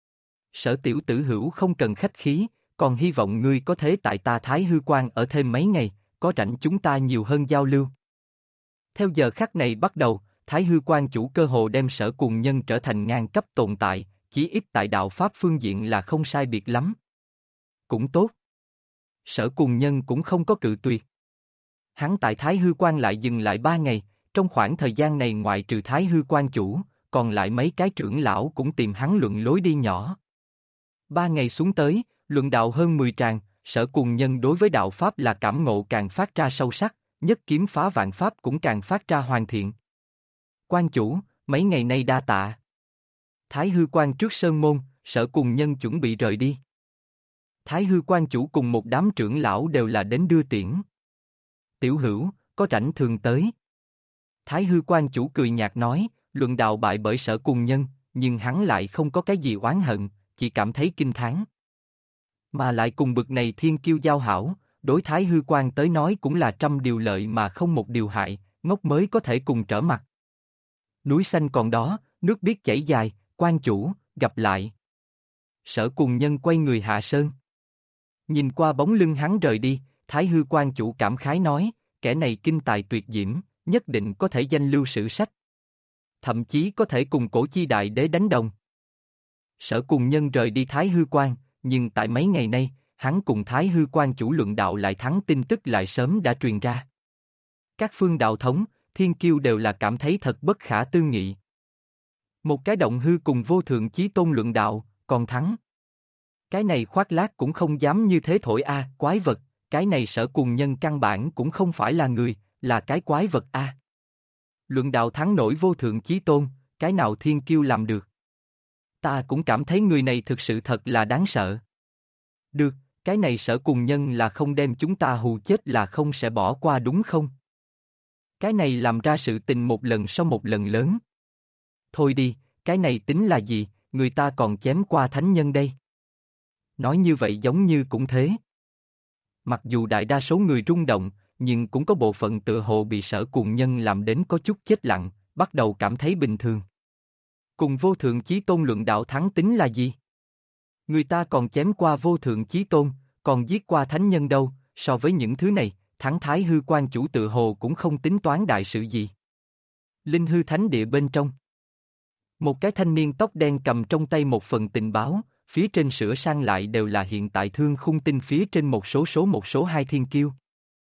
Sở tiểu tử hữu không cần khách khí, còn hy vọng ngươi có thể tại ta Thái Hư Quan ở thêm mấy ngày, có rảnh chúng ta nhiều hơn giao lưu. Theo giờ khắc này bắt đầu, Thái Hư Quan chủ cơ hồ đem Sở Cuồng Nhân trở thành ngang cấp tồn tại, chí ít tại đạo Pháp phương diện là không sai biệt lắm. Cũng tốt. Sở Cuồng Nhân cũng không có cự tuyệt. Hắn tại Thái Hư Quan lại dừng lại 3 ngày, trong khoảng thời gian này ngoại trừ Thái Hư Quan chủ, còn lại mấy cái trưởng lão cũng tìm hắn luận lối đi nhỏ. 3 ngày xuống tới, luận đạo hơn 10 tràng, Sở Cuồng Nhân đối với đạo Pháp là cảm ngộ càng phát ra sâu sắc, nhất kiếm phá vạn Pháp cũng càng phát ra hoàn thiện. Quan chủ, mấy ngày nay đa tạ. Thái Hư Quan trước sơn môn, Sở Cuồng Nhân chuẩn bị rời đi. Thái Hư Quan chủ cùng một đám trưởng lão đều là đến đưa tiễn. Tiểu hữu, có rảnh thường tới. Thái Hư Quan chủ cười nhạt nói, luận đạo bại bởi Sở Cuồng Nhân, nhưng hắn lại không có cái gì oán hận, chỉ cảm thấy kinh thán. Mà lại cùng bực này thiên kiêu giao hảo, đối Thái Hư Quan tới nói cũng là trăm điều lợi mà không một điều hại, ngốc mới có thể cùng trở mặt. Núi xanh còn đó, nước biết chảy dài, quan chủ, gặp lại. Sở Cuồng Nhân quay người hạ sơn. Nhìn qua bóng lưng hắn rời đi, Thái Hư Quan chủ cảm khái nói, kẻ này kinh tài tuyệt diễm, nhất định có thể danh lưu sử sách. Thậm chí có thể cùng Cổ Chi Đại Đế đánh đồng. Sở Cuồng Nhân rời đi Thái Hư Quan, nhưng tại mấy ngày nay, hắn cùng Thái Hư Quan chủ luận đạo lại thắng tin tức lại sớm đã truyền ra. Các phương đạo thống, thiên kiêu đều là cảm thấy thật bất khả tư nghị. Một cái động hư cùng vô thượng chí tôn luận đạo, còn thắng. Cái này khoác lác cũng không dám như thế thổi quái vật, cái này Sở Cuồng Nhân căn bản cũng không phải là người, là cái quái vật Luận đạo thắng nổi vô thượng chí tôn, cái nào thiên kiêu làm được. Ta cũng cảm thấy người này thực sự thật là đáng sợ. Được, cái này Sở Cuồng Nhân là không đem chúng ta hù chết là không sẽ bỏ qua đúng không? Cái này làm ra sự tình một lần sau một lần lớn. Thôi đi, cái này tính là gì, người ta còn chém qua thánh nhân đây. Nói như vậy giống như cũng thế. Mặc dù đại đa số người rung động, nhưng cũng có bộ phận tựa hồ bị Sở Cuồng Nhân làm đến có chút chết lặng, bắt đầu cảm thấy bình thường. Cùng vô thượng chí tôn luận đạo thắng tính là gì? Người ta còn chém qua vô thượng chí tôn, còn giết qua thánh nhân đâu, so với những thứ này, thắng Thái Hư Quan chủ tự hồ cũng không tính toán đại sự gì. Linh hư thánh địa bên trong. Một cái thanh niên tóc đen cầm trong tay một phần tình báo, phía trên sửa sang lại đều là hiện tại thương khung tinh phía trên một số 2 thiên kiêu.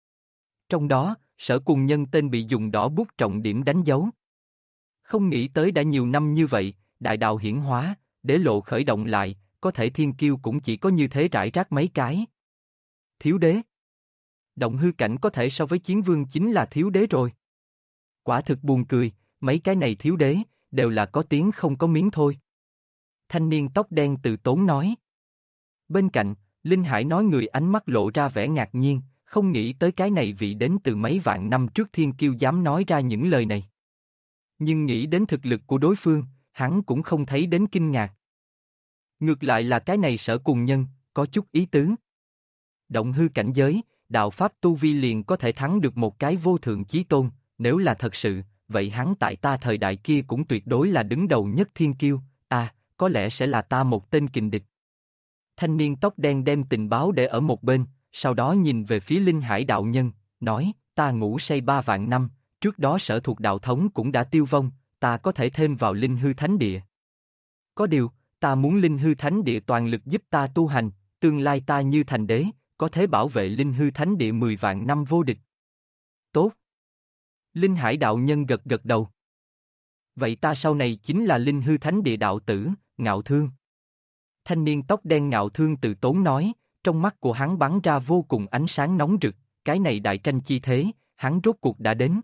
Trong đó, Sở Cuồng Nhân tên bị dùng đỏ bút trọng điểm đánh dấu. Không nghĩ tới đã nhiều năm như vậy, đại đạo hiển hóa, đế lộ khởi động lại, có thể thiên kiêu cũng chỉ có như thế rải rác mấy cái. Thiếu đế. Động hư cảnh có thể so với chiến vương chính là thiếu đế rồi. Quả thực buồn cười, mấy cái này thiếu đế, đều là có tiếng không có miếng thôi. Thanh niên tóc đen từ tốn nói. Bên cạnh, Linh Hải nói người ánh mắt lộ ra vẻ ngạc nhiên, không nghĩ tới cái này vị đến từ mấy vạn năm trước thiên kiêu dám nói ra những lời này. Nhưng nghĩ đến thực lực của đối phương, hắn cũng không thấy đến kinh ngạc. Ngược lại là cái này Sở Cuồng Nhân, có chút ý tứ. Động hư cảnh giới, đạo pháp tu vi liền có thể thắng được một cái vô thượng chí tôn, nếu là thật sự, vậy hắn tại ta thời đại kia cũng tuyệt đối là đứng đầu nhất thiên kiêu, có lẽ sẽ là ta một tên kình địch. Thanh niên tóc đen đem tình báo để ở một bên, sau đó nhìn về phía Linh Hải đạo nhân, nói, ta ngủ say 3 vạn năm, trước đó sở thuộc đạo thống cũng đã tiêu vong, ta có thể thêm vào Linh Hư Thánh Địa. Có điều, ta muốn Linh Hư Thánh Địa toàn lực giúp ta tu hành, tương lai ta như thành đế, có thể bảo vệ Linh Hư Thánh Địa 10 vạn năm vô địch. Tốt. Linh Hải đạo nhân gật gật đầu. Vậy ta sau này chính là Linh Hư Thánh Địa đạo tử, Ngạo Thương. Thanh niên tóc đen Ngạo Thương từ tốn nói, trong mắt của hắn bắn ra vô cùng ánh sáng nóng rực, cái này đại tranh chi thế, hắn rốt cuộc đã đến.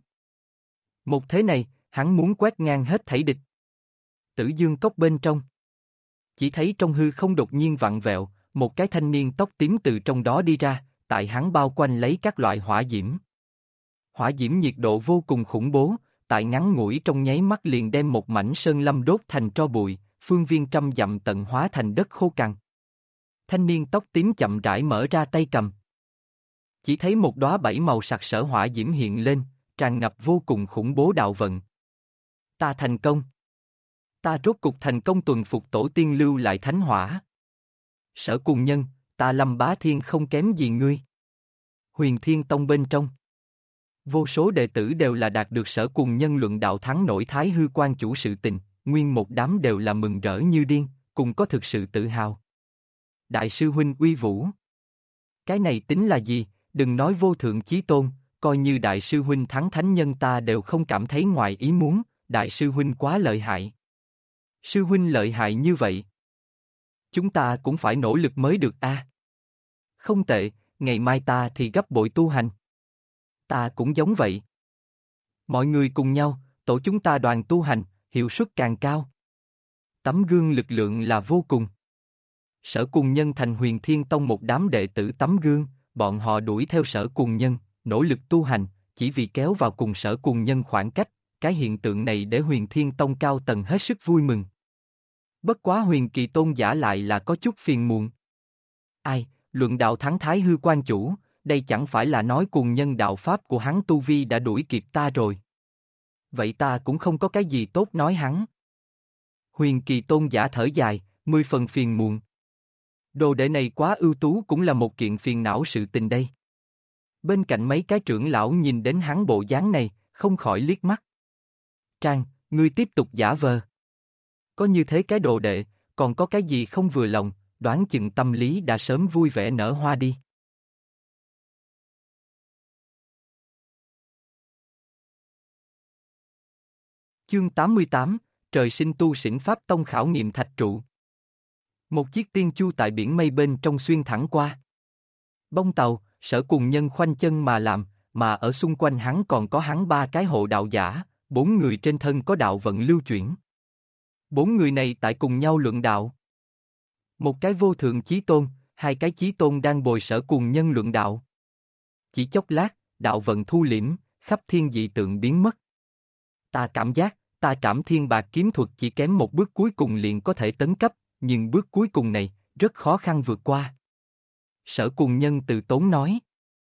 Một thế này, hắn muốn quét ngang hết thảy địch. Tử Dương cốc bên trong. Chỉ thấy trong hư không đột nhiên vặn vẹo, một cái thanh niên tóc tím từ trong đó đi ra, tại hắn bao quanh lấy các loại hỏa diễm. Hỏa diễm nhiệt độ vô cùng khủng bố, tại ngắn ngủi trong nháy mắt liền đem một mảnh sơn lâm đốt thành tro bụi, phương viên trăm dặm tận hóa thành đất khô cằn. Thanh niên tóc tím chậm rãi mở ra tay cầm. Chỉ thấy một đóa 7 màu sặc sỡ hỏa diễm hiện lên, tràn ngập vô cùng khủng bố đạo vận. Ta thành công. Ta rốt cục thành công tuần phục tổ tiên lưu lại thánh hỏa. Sở Cùng Nhân, ta Lâm Bá Thiên không kém gì ngươi. Huyền Thiên Tông bên trong. Vô số đệ tử đều là đạt được Sở Cùng Nhân luận đạo thắng nổi Thái Hư Quan chủ sự tình, nguyên một đám đều là mừng rỡ như điên, cùng có thực sự tự hào. Đại sư huynh uy vũ. Cái này tính là gì, đừng nói vô thượng chí tôn, coi như đại sư huynh thắng thánh nhân ta đều không cảm thấy ngoài ý muốn, đại sư huynh quá lợi hại. Sư huynh lợi hại như vậy. Chúng ta cũng phải nỗ lực mới được a. Không tệ, ngày mai ta thì gấp bội tu hành. Ta cũng giống vậy. Mọi người cùng nhau, tổ chúng ta đoàn tu hành, hiệu suất càng cao. Tấm gương lực lượng là vô cùng. Sở Cùng Nhân thành Huyền Thiên Tông một đám đệ tử tấm gương, bọn họ đuổi theo Sở Cùng Nhân, nỗ lực tu hành, chỉ vì kéo vào cùng Sở Cùng Nhân khoảng cách, cái hiện tượng này để Huyền Thiên Tông cao tầng hết sức vui mừng. Bất quá Huyền Kỳ Tôn giả lại là có chút phiền muộn. Ai, luận đạo thắng Thái Hư Quan chủ, đây chẳng phải là nói Cùng Nhân đạo pháp của hắn tu vi đã đuổi kịp ta rồi. Vậy ta cũng không có cái gì tốt nói hắn. Huyền Kỳ Tôn giả thở dài, 10 phần phiền muộn. Đồ đệ này quá ưu tú cũng là một kiện phiền não sự tình đây. Bên cạnh mấy cái trưởng lão nhìn đến hắn bộ dáng này, không khỏi liếc mắt. Trang, ngươi tiếp tục giả vờ. Có như thế cái đồ đệ, còn có cái gì không vừa lòng, đoán chừng tâm lý đã sớm vui vẻ nở hoa đi. Chương 88, Trời sinh tu xỉn Pháp Tông khảo nghiệm thạch trụ. Một chiếc tiên chu tại biển mây bên trong xuyên thẳng qua. Bông tàu, Sở Cùng Nhân khoanh chân mà làm, mà ở xung quanh hắn còn có hắn 3 cái hộ đạo giả, 4 người trên thân có đạo vận lưu chuyển. 4 người này tại cùng nhau luận đạo. Một cái vô thượng chí tôn, 2 cái chí tôn đang bồi Sở Cùng Nhân luận đạo. Chỉ chốc lát, đạo vận thu liễm, khắp thiên dị tượng biến mất. Ta cảm giác, ta Trảm Thiên Bạc kiếm thuật chỉ kém một bước cuối cùng liền có thể tấn cấp, nhưng bước cuối cùng này, rất khó khăn vượt qua. Sở Cùng Nhân từ tốn nói.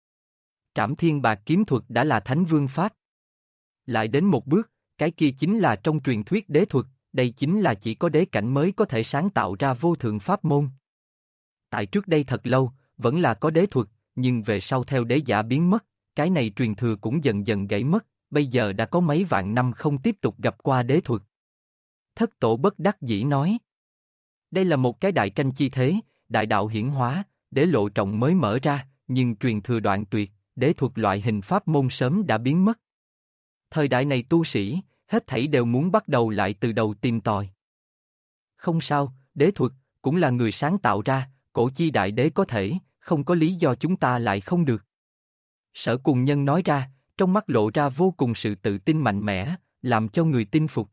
Trảm Thiên Bạc kiếm thuật đã là Thánh Vương Pháp. Lại đến một bước, cái kia chính là trong truyền thuyết đế thuật, đây chính là chỉ có đế cảnh mới có thể sáng tạo ra vô thượng pháp môn. Tại trước đây thật lâu, vẫn là có đế thuật, nhưng về sau theo đế giả biến mất, cái này truyền thừa cũng dần dần gãy mất, bây giờ đã có mấy vạn năm không tiếp tục gặp qua đế thuật. Thất tổ bất đắc dĩ nói. Đây là một cái đại tranh chi thế, đại đạo hiển hóa, đế lộ trọng mới mở ra, nhưng truyền thừa đoạn tuyệt, đế thuật loại hình pháp môn sớm đã biến mất. Thời đại này tu sĩ, hết thảy đều muốn bắt đầu lại từ đầu tìm tòi. Không sao, đế thuật, cũng là người sáng tạo ra, cổ chi đại đế có thể, không có lý do chúng ta lại không được. Sở Cùng Nhân nói ra, trong mắt lộ ra vô cùng sự tự tin mạnh mẽ, làm cho người tin phục.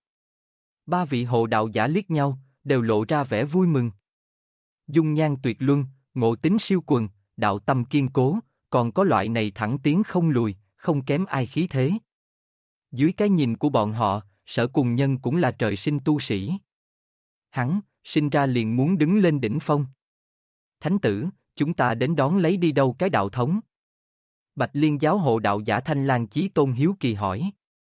3 vị hộ đạo giả liếc nhau, đều lộ ra vẻ vui mừng. Dung nhan tuyệt luân, ngộ tính siêu quần, đạo tâm kiên cố, còn có loại này thẳng tiến không lùi, không kém ai khí thế. Dưới cái nhìn của bọn họ, Sở Cùng Nhân cũng là trời sinh tu sĩ. Hắn, sinh ra liền muốn đứng lên đỉnh phong. Thánh tử, chúng ta đến đón lấy đi đâu cái đạo thống? Bạch Liên giáo hộ đạo giả Thanh Lang Chí Tôn hiếu kỳ hỏi.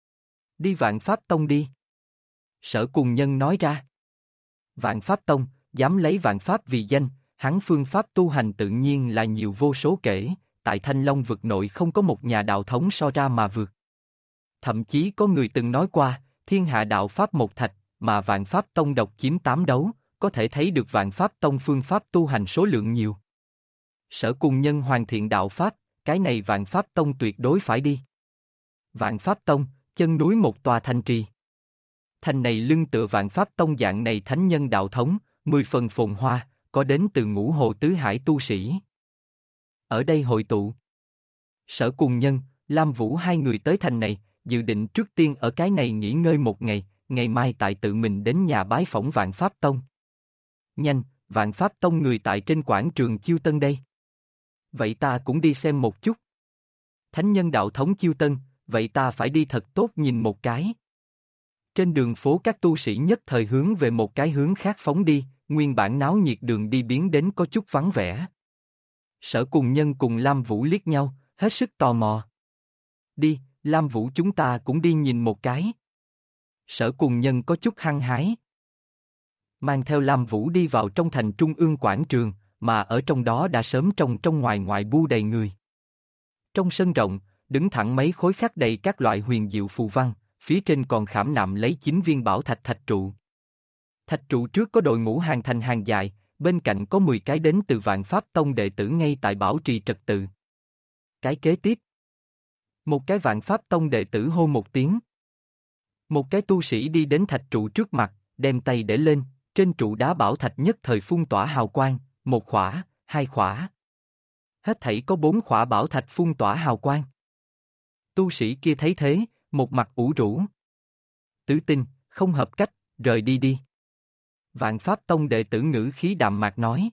Đi Vạn Pháp Tông đi. Sở Cùng Nhân nói ra. Vạn Pháp Tông, dám lấy Vạn Pháp vì danh, Hắn phương pháp tu hành tự nhiên là nhiều vô số kể, tại Thanh Long vực nội không có một nhà đạo thống so ra mà vượt. Thậm chí có người từng nói qua, thiên hạ đạo pháp một thạch, mà vạn pháp tông độc chiếm tám đấu, có thể thấy được vạn pháp tông phương pháp tu hành số lượng nhiều. Sở Cùng Nhân hoàn thiện đạo pháp, cái này vạn pháp tông tuyệt đối phải đi. Vạn pháp tông, chân núi một tòa thành trì. Thành này lưng tựa vạn pháp tông dạng này thánh nhân đạo thống, 10 phần phồn hoa, có đến từ ngũ hồ tứ hải tu sĩ. Ở đây hội tụ. Sở Cùng Nhân, Lam Vũ hai người tới thành này, dự định trước tiên ở cái này nghỉ ngơi một ngày, ngày mai tại tự mình đến nhà bái phỏng Vạn Pháp Tông. Nhanh, Vạn Pháp Tông người tại trên quảng trường Chiêu Tân đây. Vậy ta cũng đi xem một chút. Thánh nhân đạo thống Chiêu Tân, vậy ta phải đi thật tốt nhìn một cái. Trên đường phố các tu sĩ nhất thời hướng về một cái hướng khác phóng đi, nguyên bản náo nhiệt đường đi biến đến có chút vắng vẻ. Sở Cùng Nhân cùng Lam Vũ liếc nhau, hết sức tò mò. Đi, Lam Vũ chúng ta cũng đi nhìn một cái. Sở Cùng Nhân có chút hăng hái. Mang theo Lam Vũ đi vào trong thành trung ương quảng trường, mà ở trong đó đã sớm trong ngoài ngoại bu đầy người. Trong sân rộng, đứng thẳng mấy khối khắc đầy các loại huyền diệu phù văn, phía trên còn khảm nạm lấy 9 viên bảo thạch thạch trụ. Thạch trụ trước có đội ngũ hàng thành hàng dài, bên cạnh có 10 cái đến từ Vạn Pháp Tông đệ tử ngay tại bảo trì trật tự. Cái kế tiếp. Một cái Vạn Pháp Tông đệ tử hô một tiếng. Một cái tu sĩ đi đến thạch trụ trước mặt, đem tay để lên, trên trụ đá bảo thạch nhất thời phun tỏa hào quang, một khỏa, hai khỏa. Hết thảy có 4 khỏa bảo thạch phun tỏa hào quang. Tu sĩ kia thấy thế, một mặt ủ rũ. Tứ tinh, không hợp cách, rời đi đi. Vạn Pháp Tông đệ tử ngữ khí đạm mạc nói.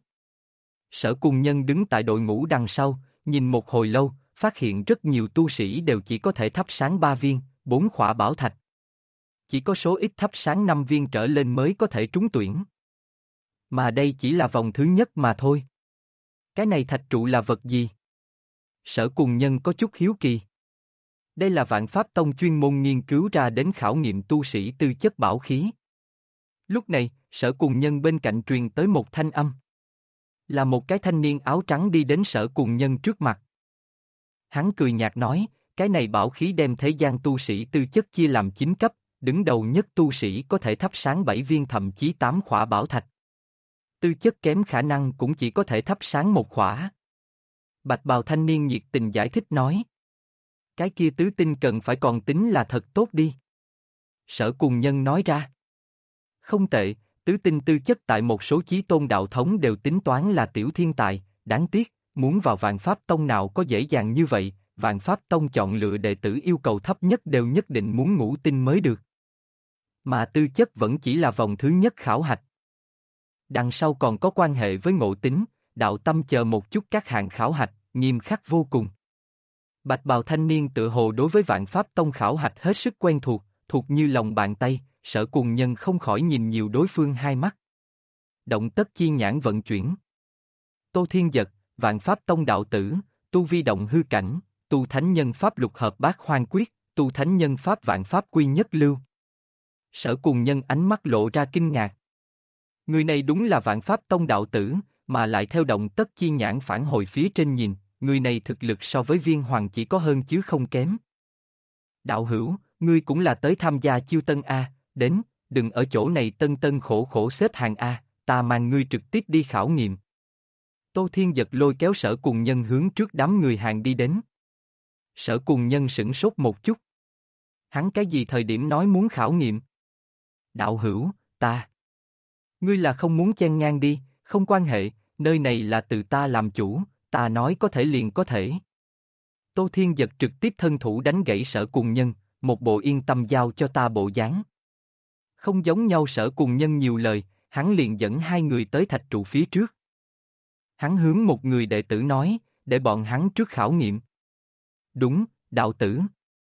Sở Cùng Nhân đứng tại đội ngũ đằng sau, nhìn một hồi lâu, phát hiện rất nhiều tu sĩ đều chỉ có thể thắp sáng 3 viên, 4 khỏa bảo thạch. Chỉ có số ít thắp sáng 5 viên trở lên mới có thể trúng tuyển. Mà đây chỉ là vòng thứ nhất mà thôi. Cái này thạch trụ là vật gì? Sở Cùng Nhân có chút hiếu kỳ. Đây là Vạn Pháp Tông chuyên môn nghiên cứu ra đến khảo nghiệm tu sĩ tư chất bảo khí. Lúc này, Sở Cùng Nhân bên cạnh truyền tới một thanh âm. Là một cái thanh niên áo trắng đi đến Sở Cùng Nhân trước mặt. Hắn cười nhạt nói, cái này bảo khí đem thế gian tu sĩ tư chất chia làm 9 cấp, đứng đầu nhất tu sĩ có thể thắp sáng 7 viên thậm chí 8 khỏa bảo thạch. Tư chất kém khả năng cũng chỉ có thể thắp sáng một khỏa. Bạch bào thanh niên nhiệt tình giải thích nói. Cái kia tứ tinh cần phải còn tính là thật tốt đi. Sở Cùng Nhân nói ra. Không tệ, tứ tinh tư chất tại một số chí tôn đạo thống đều tính toán là tiểu thiên tài, đáng tiếc, muốn vào Vạn Pháp Tông nào có dễ dàng như vậy, Vạn Pháp Tông chọn lựa đệ tử yêu cầu thấp nhất đều nhất định muốn ngũ tinh mới được. Mà tư chất vẫn chỉ là vòng thứ nhất khảo hạch. Đằng sau còn có quan hệ với ngộ tính, đạo tâm chờ một chút các hạng khảo hạch, nghiêm khắc vô cùng. Bạch bào thanh niên tự hồ đối với Vạn Pháp Tông khảo hạch hết sức quen thuộc như lòng bàn tay, Sở Cùng Nhân không khỏi nhìn nhiều đối phương hai mắt. Động tất chi nhãn vận chuyển. Tô Thiên Giật, Vạn Pháp Tông đạo tử, tu vi động hư cảnh, tu thánh nhân pháp lục hợp bát hoang quyết, tu thánh nhân pháp vạn pháp quy nhất lưu. Sở Cùng Nhân ánh mắt lộ ra kinh ngạc. Người này đúng là Vạn Pháp Tông đạo tử, mà lại theo động tất chi nhãn phản hồi phía trên nhìn, người này thực lực so với Viên Hoàng chỉ có hơn chứ không kém. Đạo hữu, ngươi cũng là tới tham gia chiêu tân A, đến, đừng ở chỗ này tân tân khổ khổ xếp hàng A, ta mang ngươi trực tiếp đi khảo nghiệm. Tô Thiên Giật lôi kéo Sở Cùng Nhân hướng trước đám người hàng đi đến. Sở Cùng Nhân sửng sốt một chút. Hắn cái gì thời điểm nói muốn khảo nghiệm? Đạo hữu, ta. Ngươi là không muốn chen ngang đi, không quan hệ, nơi này là từ ta làm chủ, ta nói có thể liền có thể. Tô Thiên Giật trực tiếp thân thủ đánh gãy Sở Cùng Nhân, một bộ yên tâm giao cho ta bộ dáng. Không giống nhau Sở Cùng Nhân nhiều lời, hắn liền dẫn hai người tới thạch trụ phía trước. Hắn hướng một người đệ tử nói, để bọn hắn trước khảo nghiệm. Đúng, đạo tử.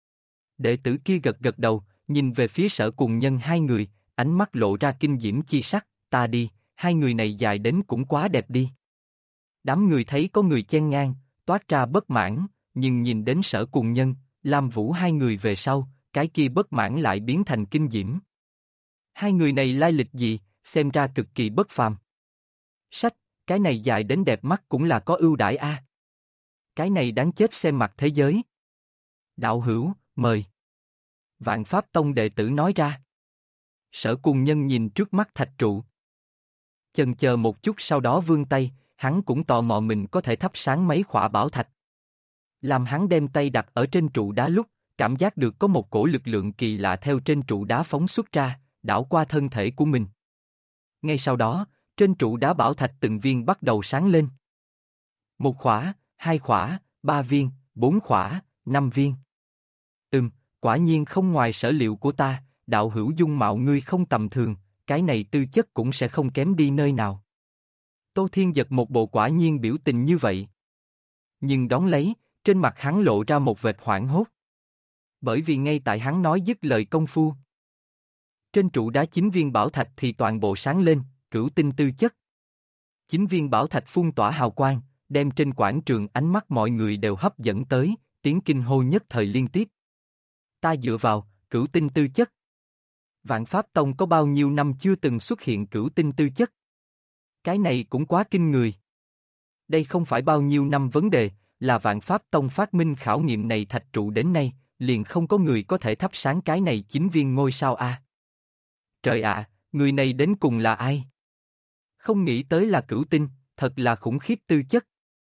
Đệ tử kia gật gật đầu, nhìn về phía Sở Cùng Nhân hai người, ánh mắt lộ ra kinh diễm chi sắc, ta đi, hai người này dài đến cũng quá đẹp đi. Đám người thấy có người chen ngang, toát ra bất mãn, nhưng nhìn đến Sở Cùng Nhân, Lam Vũ hai người về sau, cái kia bất mãn lại biến thành kinh diễm. Hai người này lai lịch gì, xem ra cực kỳ bất phàm. Sách, Cái này dài đến đẹp mắt cũng là có ưu đãi a. Cái này đáng chết xem mặt thế giới. Đạo hữu, mời. Vạn Pháp Tông đệ tử nói ra. Sở Cùng Nhân nhìn trước mắt thạch trụ. Chần chờ một chút sau đó vươn tay, hắn cũng tò mò mình có thể thắp sáng mấy khỏa bảo thạch. Làm hắn đem tay đặt ở trên trụ đá lúc, cảm giác được có một cổ lực lượng kỳ lạ theo trên trụ đá phóng xuất ra, đảo qua thân thể của mình. Ngay sau đó, trên trụ đá bảo thạch từng viên bắt đầu sáng lên. Một khỏa, hai khỏa, ba viên, bốn khỏa, năm viên. Quả nhiên không ngoài sở liệu của ta, đạo hữu dung mạo ngươi không tầm thường, cái này tư chất cũng sẽ không kém đi nơi nào. Tô Thiên giật một bộ quả nhiên biểu tình như vậy. Nhưng đón lấy, trên mặt hắn lộ ra một vệt hoảng hốt. Bởi vì ngay tại hắn nói dứt lời công phu. Trên trụ đá 9 viên bảo thạch thì toàn bộ sáng lên, cửu tinh tư chất. 9 viên bảo thạch phun tỏa hào quang, đem trên quảng trường ánh mắt mọi người đều hấp dẫn tới, tiếng kinh hô nhất thời liên tiếp. Ta dựa vào, cửu tinh tư chất. Vạn Pháp Tông có bao nhiêu năm chưa từng xuất hiện cửu tinh tư chất? Cái này cũng quá kinh người. Đây không phải bao nhiêu năm vấn đề, là Vạn Pháp Tông phát minh khảo nghiệm này thạch trụ đến nay, liền không có người có thể thắp sáng cái này 9 viên ngôi sao a. Trời ạ, người này đến cùng là ai? Không nghĩ tới là cửu tinh, thật là khủng khiếp tư chất.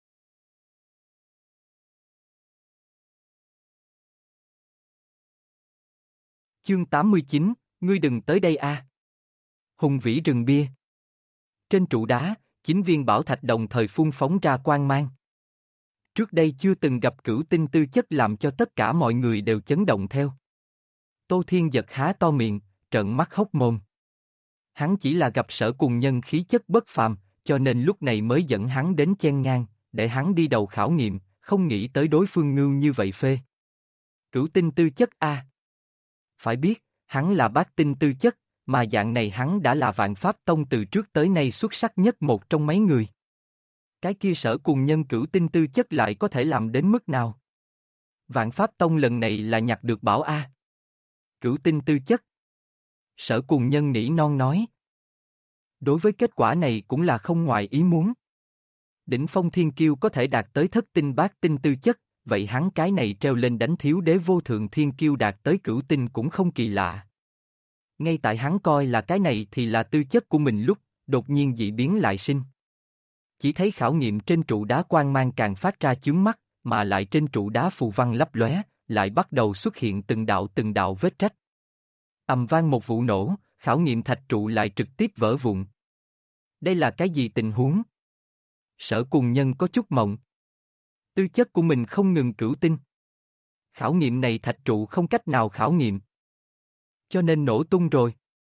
Chương 89, ngươi đừng tới đây a. Hùng vĩ rừng bia. Trên trụ đá, 9 viên bảo thạch đồng thời phun phóng ra quang mang. Trước đây chưa từng gặp cửu tinh tư chất làm cho tất cả mọi người đều chấn động theo. Tô Thiên giật há to miệng, trợn mắt hốc mồm. Hắn chỉ là gặp Sở Cùng Nhân khí chất bất phàm, cho nên lúc này mới dẫn hắn đến chen ngang, để hắn đi đầu khảo nghiệm, không nghĩ tới đối phương ngưu như vậy phê. Cửu tinh tư chất a. Phải biết, hắn là bát tinh tư chất, mà dạng này hắn đã là Vạn Pháp Tông từ trước tới nay xuất sắc nhất một trong mấy người. Cái kia Sở Cùng Nhân cửu tinh tư chất lại có thể làm đến mức nào? Vạn Pháp Tông lần này là nhặt được bảo a. Cửu tinh tư chất. Sở Cùng Nhân nỉ non nói. Đối với kết quả này cũng là không ngoài ý muốn. Đỉnh phong thiên kiêu có thể đạt tới thất tinh bát tinh tư chất, vậy hắn cái này treo lên đánh thiếu đế vô thượng thiên kiêu đạt tới cửu tinh cũng không kỳ lạ. Ngay tại hắn coi là cái này thì là tư chất của mình lúc, đột nhiên dị biến lại sinh. Chỉ thấy khảo nghiệm trên trụ đá quang mang càng phát ra chướng mắt, mà lại trên trụ đá phù văn lấp lóe, lại bắt đầu xuất hiện từng đạo vết rách. Ầm vang một vụ nổ, khảo nghiệm thạch trụ lại trực tiếp vỡ vụn. Đây là cái gì tình huống? Sở Cùng Nhân có chút mộng. Tư chất của mình không ngừng cửu tinh. Khảo nghiệm này thạch trụ không cách nào khảo nghiệm. Cho nên nổ tung rồi.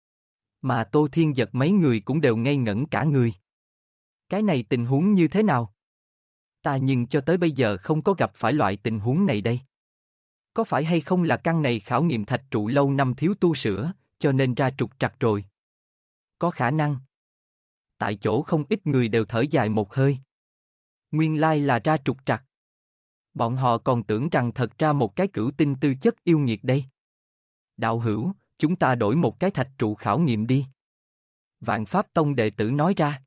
Mà Tô Thiên giật mấy người cũng đều ngây ngẩn cả người. Cái này tình huống như thế nào? Ta nhưng cho tới bây giờ không có gặp phải loại tình huống này đây. Có phải hay không là căn này khảo nghiệm thạch trụ lâu năm thiếu tu sửa, cho nên ra trục trặc rồi? Có khả năng. Tại chỗ không ít người đều thở dài một hơi. Nguyên lai là ra trục trặc. Bọn họ còn tưởng rằng thật ra một cái cửu tinh tư chất yêu nghiệt đây. Đạo hữu, chúng ta đổi một cái thạch trụ khảo nghiệm đi. Vạn Pháp Tông đệ tử nói ra.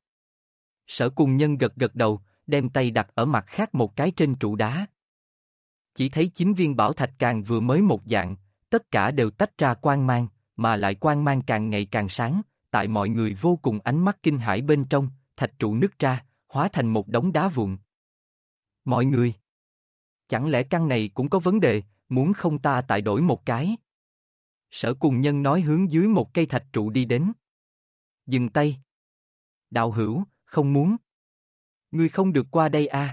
Sở Cùng Nhân gật gật đầu, đem tay đặt ở mặt khác một cái trên trụ đá. Chỉ thấy 9 viên bảo thạch càng vừa mới một dạng, tất cả đều tách ra quang mang, mà lại quang mang càng ngày càng sáng, tại mọi người vô cùng ánh mắt kinh hãi bên trong, thạch trụ nứt ra, hóa thành một đống đá vụn. Mọi người! Chẳng lẽ căn này cũng có vấn đề, muốn không ta tại đổi một cái? Sở Cùng Nhân nói hướng dưới một cây thạch trụ đi đến. Dừng tay! Đạo hữu, không muốn. Ngươi không được qua đây a.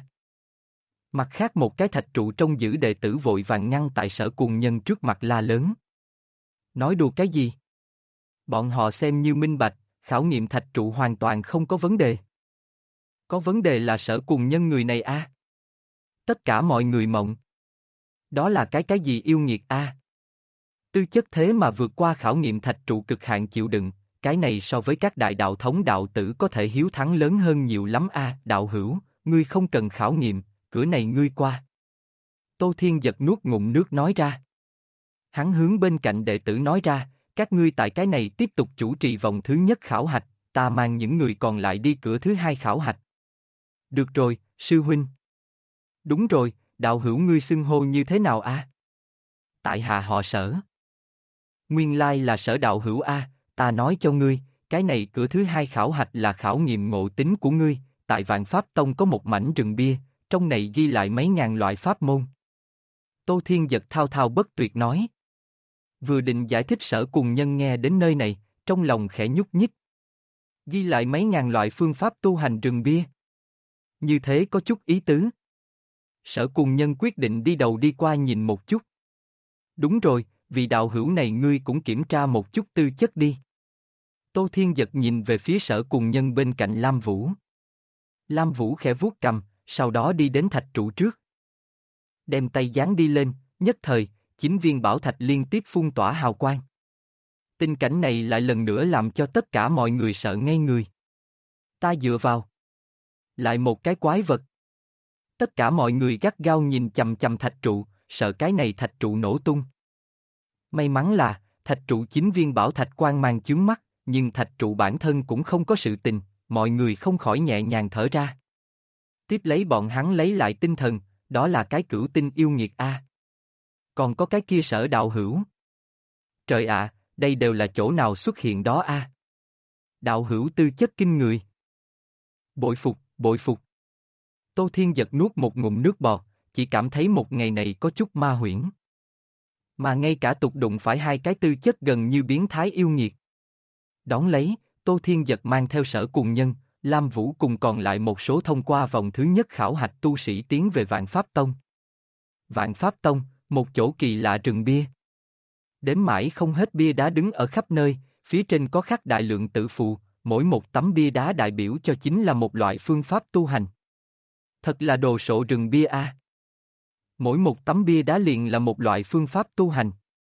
Mặt khác một cái thạch trụ trông giữ đệ tử vội vàng ngăn tại Sở Cùng Nhân trước mặt la lớn. Nói đùa cái gì? Bọn họ xem như minh bạch, khảo nghiệm thạch trụ hoàn toàn không có vấn đề. Có vấn đề là Sở Cùng Nhân người này a. Tất cả mọi người mộng. Đó là cái gì yêu nghiệt a? Tư chất thế mà vượt qua khảo nghiệm thạch trụ cực hạn chịu đựng, cái này so với các đại đạo thống đạo tử có thể hiếu thắng lớn hơn nhiều lắm a. Đạo hữu, ngươi không cần khảo nghiệm, cửa này ngươi qua. Tô Thiên giật nuốt ngụm nước nói ra. Hắn hướng bên cạnh đệ tử nói ra, các ngươi tại cái này tiếp tục chủ trì vòng thứ nhất khảo hạch, ta mang những người còn lại đi cửa thứ hai khảo hạch. Được rồi, sư huynh. Đúng rồi, đạo hữu ngươi xưng hô như thế nào a? Tại hạ họ Sở. Nguyên lai là Sở đạo hữu a, ta nói cho ngươi, cái này cửa thứ hai khảo hạch là khảo nghiệm ngộ tính của ngươi, tại Vạn Pháp Tông có một mảnh rừng bia, trong này ghi lại mấy ngàn loại pháp môn. Tô Thiên Giật thao thao bất tuyệt nói. Vừa định giải thích Sở Cùng Nhân nghe đến nơi này, trong lòng khẽ nhúc nhích. Ghi lại mấy ngàn loại phương pháp tu hành rừng bia. Như thế có chút ý tứ. Sở Cùng Nhân quyết định đi đầu đi qua nhìn một chút. Đúng rồi, vì đạo hữu này ngươi cũng kiểm tra một chút tư chất đi. Tô Thiên Giật nhìn về phía Sở Cùng Nhân bên cạnh Lam Vũ. Lam Vũ khẽ vuốt cầm, sau đó đi đến thạch trụ trước. Đem tay dán đi lên, nhất thời, 9 viên bảo thạch liên tiếp phun tỏa hào quang. Tình cảnh này lại lần nữa làm cho tất cả mọi người sợ ngây người. Ta dựa vào. Lại một cái quái vật. Tất cả mọi người gắt gao nhìn chằm chằm thạch trụ, sợ cái này thạch trụ nổ tung. May mắn là, thạch trụ 9 viên bảo thạch quang mang chướng mắt, nhưng thạch trụ bản thân cũng không có sự tình, mọi người không khỏi nhẹ nhàng thở ra. Tiếp lấy bọn hắn lấy lại tinh thần, đó là cái cửu tinh yêu nghiệt a. Còn có cái kia Sở đạo hữu. Trời ạ, đây đều là chỗ nào xuất hiện đó a? Đạo hữu tư chất kinh người. Bội phục, bội phục. Tô Thiên Giật nuốt một ngụm nước bọt, chỉ cảm thấy một ngày này có chút ma huyễn. Mà ngay cả tục đụng phải hai cái tư chất gần như biến thái yêu nghiệt. Đón lấy, Tô Thiên Giật mang theo Sở Cùng Nhân, Lam Vũ cùng còn lại một số thông qua vòng thứ nhất khảo hạch tu sĩ tiến về Vạn Pháp Tông. Vạn Pháp Tông, một chỗ kỳ lạ rừng bia. Đếm mãi không hết bia đá đứng ở khắp nơi, phía trên có khắc đại lượng tự phù, mỗi một tấm bia đá đại biểu cho chính là một loại phương pháp tu hành. Thật là đồ sộ rừng bia a. Mỗi một tấm bia đá liền là một loại phương pháp tu hành.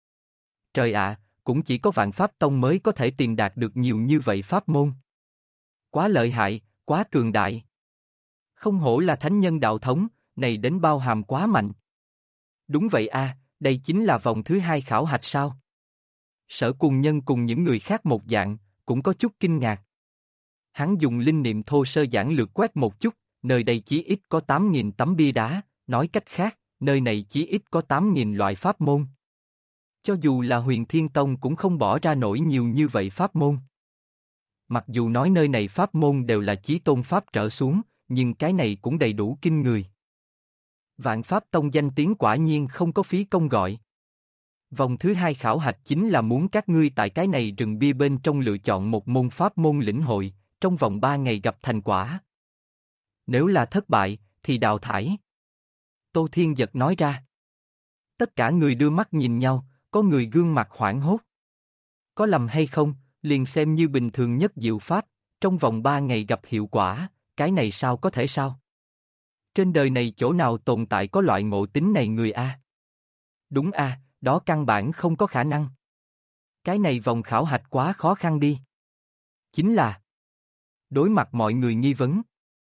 Trời ạ, cũng chỉ có Vạn Pháp Tông mới có thể tìm đạt được nhiều như vậy pháp môn. Quá lợi hại, quá cường đại. Không hổ là thánh nhân đạo thống, này đến bao hàm quá mạnh. Đúng vậy a, đây chính là vòng thứ hai khảo hạch sao? Sở Cùng Nhân cùng những người khác một dạng, cũng có chút kinh ngạc. Hắn dùng linh niệm thô sơ giản lược quét một chút, nơi đây chí ít có 8.000 tấm bia đá, nói cách khác, nơi này chí ít có 8.000 loại pháp môn. Cho dù là Huyền Thiên Tông cũng không bỏ ra nổi nhiều như vậy pháp môn. Mặc dù nói nơi này pháp môn đều là chí tôn pháp trở xuống, nhưng cái này cũng đầy đủ kinh người. Vạn Pháp Tông danh tiếng quả nhiên không có phí công gọi. Vòng thứ hai khảo hạch chính là muốn các ngươi tại cái này rừng bia bên trong lựa chọn một môn pháp môn lĩnh hội, trong vòng 3 ngày gặp thành quả. Nếu là thất bại, thì đào thải. Tô Thiên Giật nói ra. Tất cả người đưa mắt nhìn nhau, có người gương mặt hoảng hốt. Có lầm hay không, liền xem như bình thường nhất diệu pháp, trong vòng 3 ngày gặp hiệu quả, cái này sao có thể sao? Trên đời này chỗ nào tồn tại có loại ngộ tính này người a? Đúng a, đó căn bản không có khả năng. Cái này vòng khảo hạch quá khó khăn đi. Chính là đối mặt mọi người nghi vấn.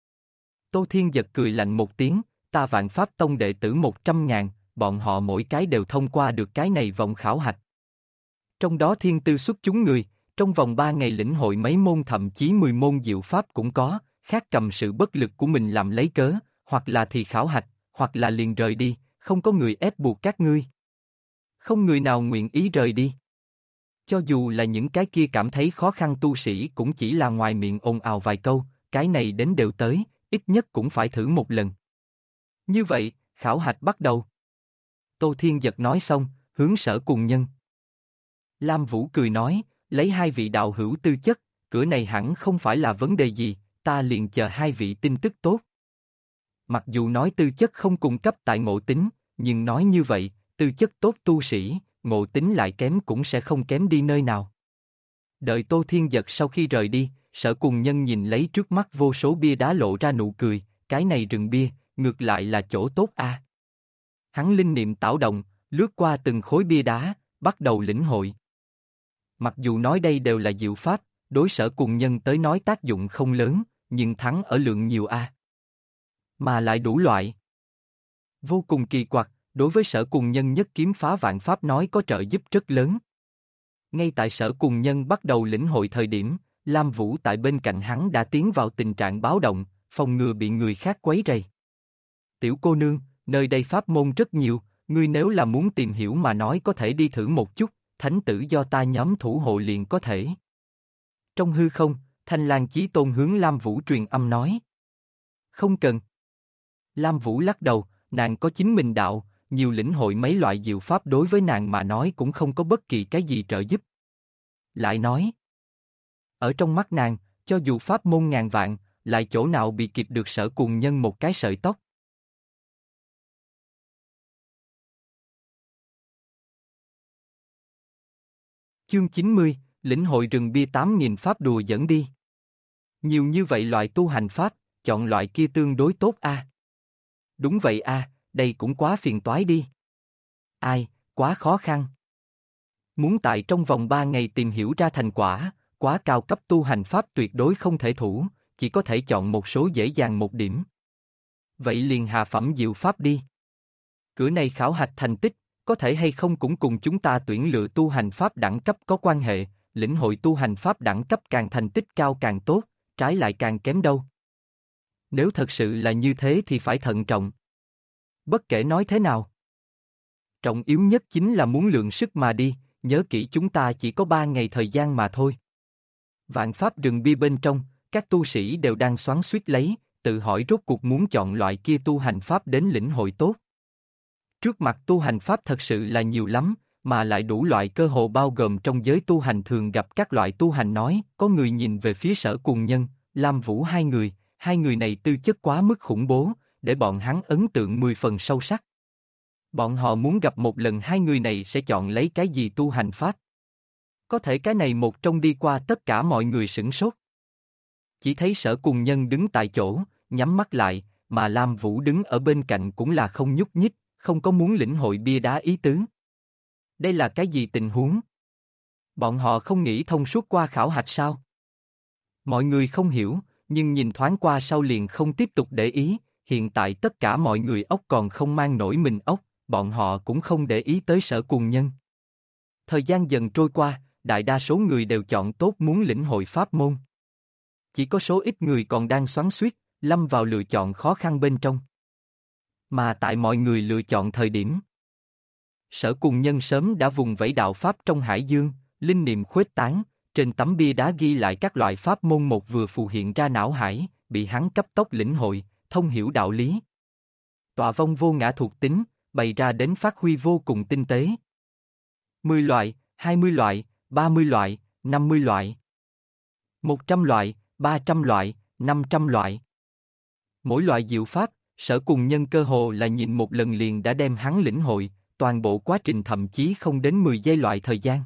Tô Thiên Giật cười lạnh một tiếng, ta Vạn Pháp Tông đệ tử 100.000, bọn họ mỗi cái đều thông qua được cái này vòng khảo hạch. Trong đó thiên tư xuất chúng người, trong vòng 3 ngày lĩnh hội mấy môn thậm chí 10 môn diệu pháp cũng có, khác cầm sự bất lực của mình làm lấy cớ, hoặc là thì khảo hạch, hoặc là liền rời đi, không có người ép buộc các ngươi. Không người nào nguyện ý rời đi. Cho dù là những cái kia cảm thấy khó khăn tu sĩ cũng chỉ là ngoài miệng ồn ào vài câu, cái này đến đều tới, ít nhất cũng phải thử một lần. Như vậy, khảo hạch bắt đầu. Tô Thiên Giật nói xong, hướng Sở Cùng Nhân. Lam Vũ cười nói, lấy 2 vị đạo hữu tư chất, cửa này hẳn không phải là vấn đề gì, ta liền chờ 2 vị tin tức tốt. Mặc dù nói tư chất không cung cấp tại ngộ tính, nhưng nói như vậy, tư chất tốt tu sĩ, ngộ tính lại kém cũng sẽ không kém đi nơi nào. Đợi Tô Thiên Giật sau khi rời đi, Sở Cùng Nhân nhìn lấy trước mắt vô số bia đá lộ ra nụ cười, cái này rừng bia, ngược lại là chỗ tốt a. Hắn linh niệm tảo động, lướt qua từng khối bia đá, bắt đầu lĩnh hội. Mặc dù nói đây đều là diệu pháp, đối Sở Cùng Nhân tới nói tác dụng không lớn, nhưng thắng ở lượng nhiều a. Mà lại đủ loại. Vô cùng kỳ quặc, đối với Sở Cùng Nhân nhất kiếm phá vạn pháp nói có trợ giúp rất lớn. Ngay tại Sở Cùng Nhân bắt đầu lĩnh hội thời điểm, Lam Vũ tại bên cạnh hắn đã tiến vào tình trạng báo động, phòng ngừa bị người khác quấy rầy. Tiểu cô nương, nơi đây pháp môn rất nhiều, ngươi nếu là muốn tìm hiểu mà nói có thể đi thử một chút, thánh tử do ta nhóm thủ hộ liền có thể. Trong hư không, Thanh Lang Chí Tôn hướng Lam Vũ truyền âm nói. Không cần. Lam Vũ lắc đầu, nàng có chính mình đạo, nhiều lĩnh hội mấy loại diệu pháp đối với nàng mà nói cũng không có bất kỳ cái gì trợ giúp. Lại nói. Ở trong mắt nàng, cho dù pháp môn ngàn vạn, lại chỗ nào bị kịp được Sở Cuồng Nhân một cái sợi tóc. Chương 90, lĩnh hội rừng bia 8.000 pháp đùa dẫn đi. Nhiều như vậy loại tu hành pháp, chọn loại kia tương đối tốt a. Đúng vậy a, đây cũng quá phiền toái đi. Ai, quá khó khăn. Muốn tại trong vòng 3 ngày tìm hiểu ra thành quả, quá cao cấp tu hành pháp tuyệt đối không thể thủ, chỉ có thể chọn một số dễ dàng một điểm. Vậy liền hạ phẩm diệu pháp đi. Cửa này khảo hạch thành tích, có thể hay không cũng cùng chúng ta tuyển lựa tu hành pháp đẳng cấp có quan hệ, lĩnh hội tu hành pháp đẳng cấp càng thành tích cao càng tốt, trái lại càng kém đâu. Nếu thật sự là như thế thì phải thận trọng. Bất kể nói thế nào. Trọng yếu nhất chính là muốn lượng sức mà đi, nhớ kỹ chúng ta chỉ có 3 ngày thời gian mà thôi. Vạn pháp rừng bia bên trong, các tu sĩ đều đang xoắn xuýt lấy, tự hỏi rốt cuộc muốn chọn loại kia tu hành pháp đến lĩnh hội tốt. Trước mặt tu hành pháp thật sự là nhiều lắm, mà lại đủ loại cơ hồ bao gồm trong giới tu hành thường gặp các loại tu hành nói, có người nhìn về phía Sở Cuồng Nhân, Lam Vũ hai người này tư chất quá mức khủng bố, để bọn hắn ấn tượng 10 phần sâu sắc. Bọn họ muốn gặp một lần hai người này sẽ chọn lấy cái gì tu hành pháp. Có thể cái này một trong đi qua tất cả mọi người sửng sốt. Chỉ thấy Sở Cuồng Nhân đứng tại chỗ, nhắm mắt lại, mà Lam Vũ đứng ở bên cạnh cũng là không nhúc nhích, không có muốn lĩnh hội bia đá ý tứ. Đây là cái gì tình huống? Bọn họ không nghĩ thông suốt qua khảo hạch sao? Mọi người không hiểu, nhưng nhìn thoáng qua sau liền không tiếp tục để ý, hiện tại tất cả mọi người ốc còn không mang nổi mình ốc, bọn họ cũng không để ý tới Sở Cuồng Nhân. Thời gian dần trôi qua, đại đa số người đều chọn tốt muốn lĩnh hội pháp môn. Chỉ có số ít người còn đang xoắn xuýt, lâm vào lựa chọn khó khăn bên trong. Mà tại mọi người lựa chọn thời điểm, Sở Cuồng Nhân sớm đã vùng vẫy đạo pháp trong hải dương, linh niệm khuếch tán, trên tấm bia đá ghi lại các loại pháp môn một vừa phù hiện ra não hải, bị hắn cấp tốc lĩnh hội, thông hiểu đạo lý. Tọa vong vô ngã thuộc tính, bày ra đến phát huy vô cùng tinh tế. 10 loại, 20 loại, 30 loại, 50 loại, 100 loại, 300 loại, 500 loại. Mỗi loại diệu pháp, Sở Cuồng Nhân cơ hồ là nhìn một lần liền đã đem hắn lĩnh hội, toàn bộ quá trình thậm chí không đến 10 giây loại thời gian.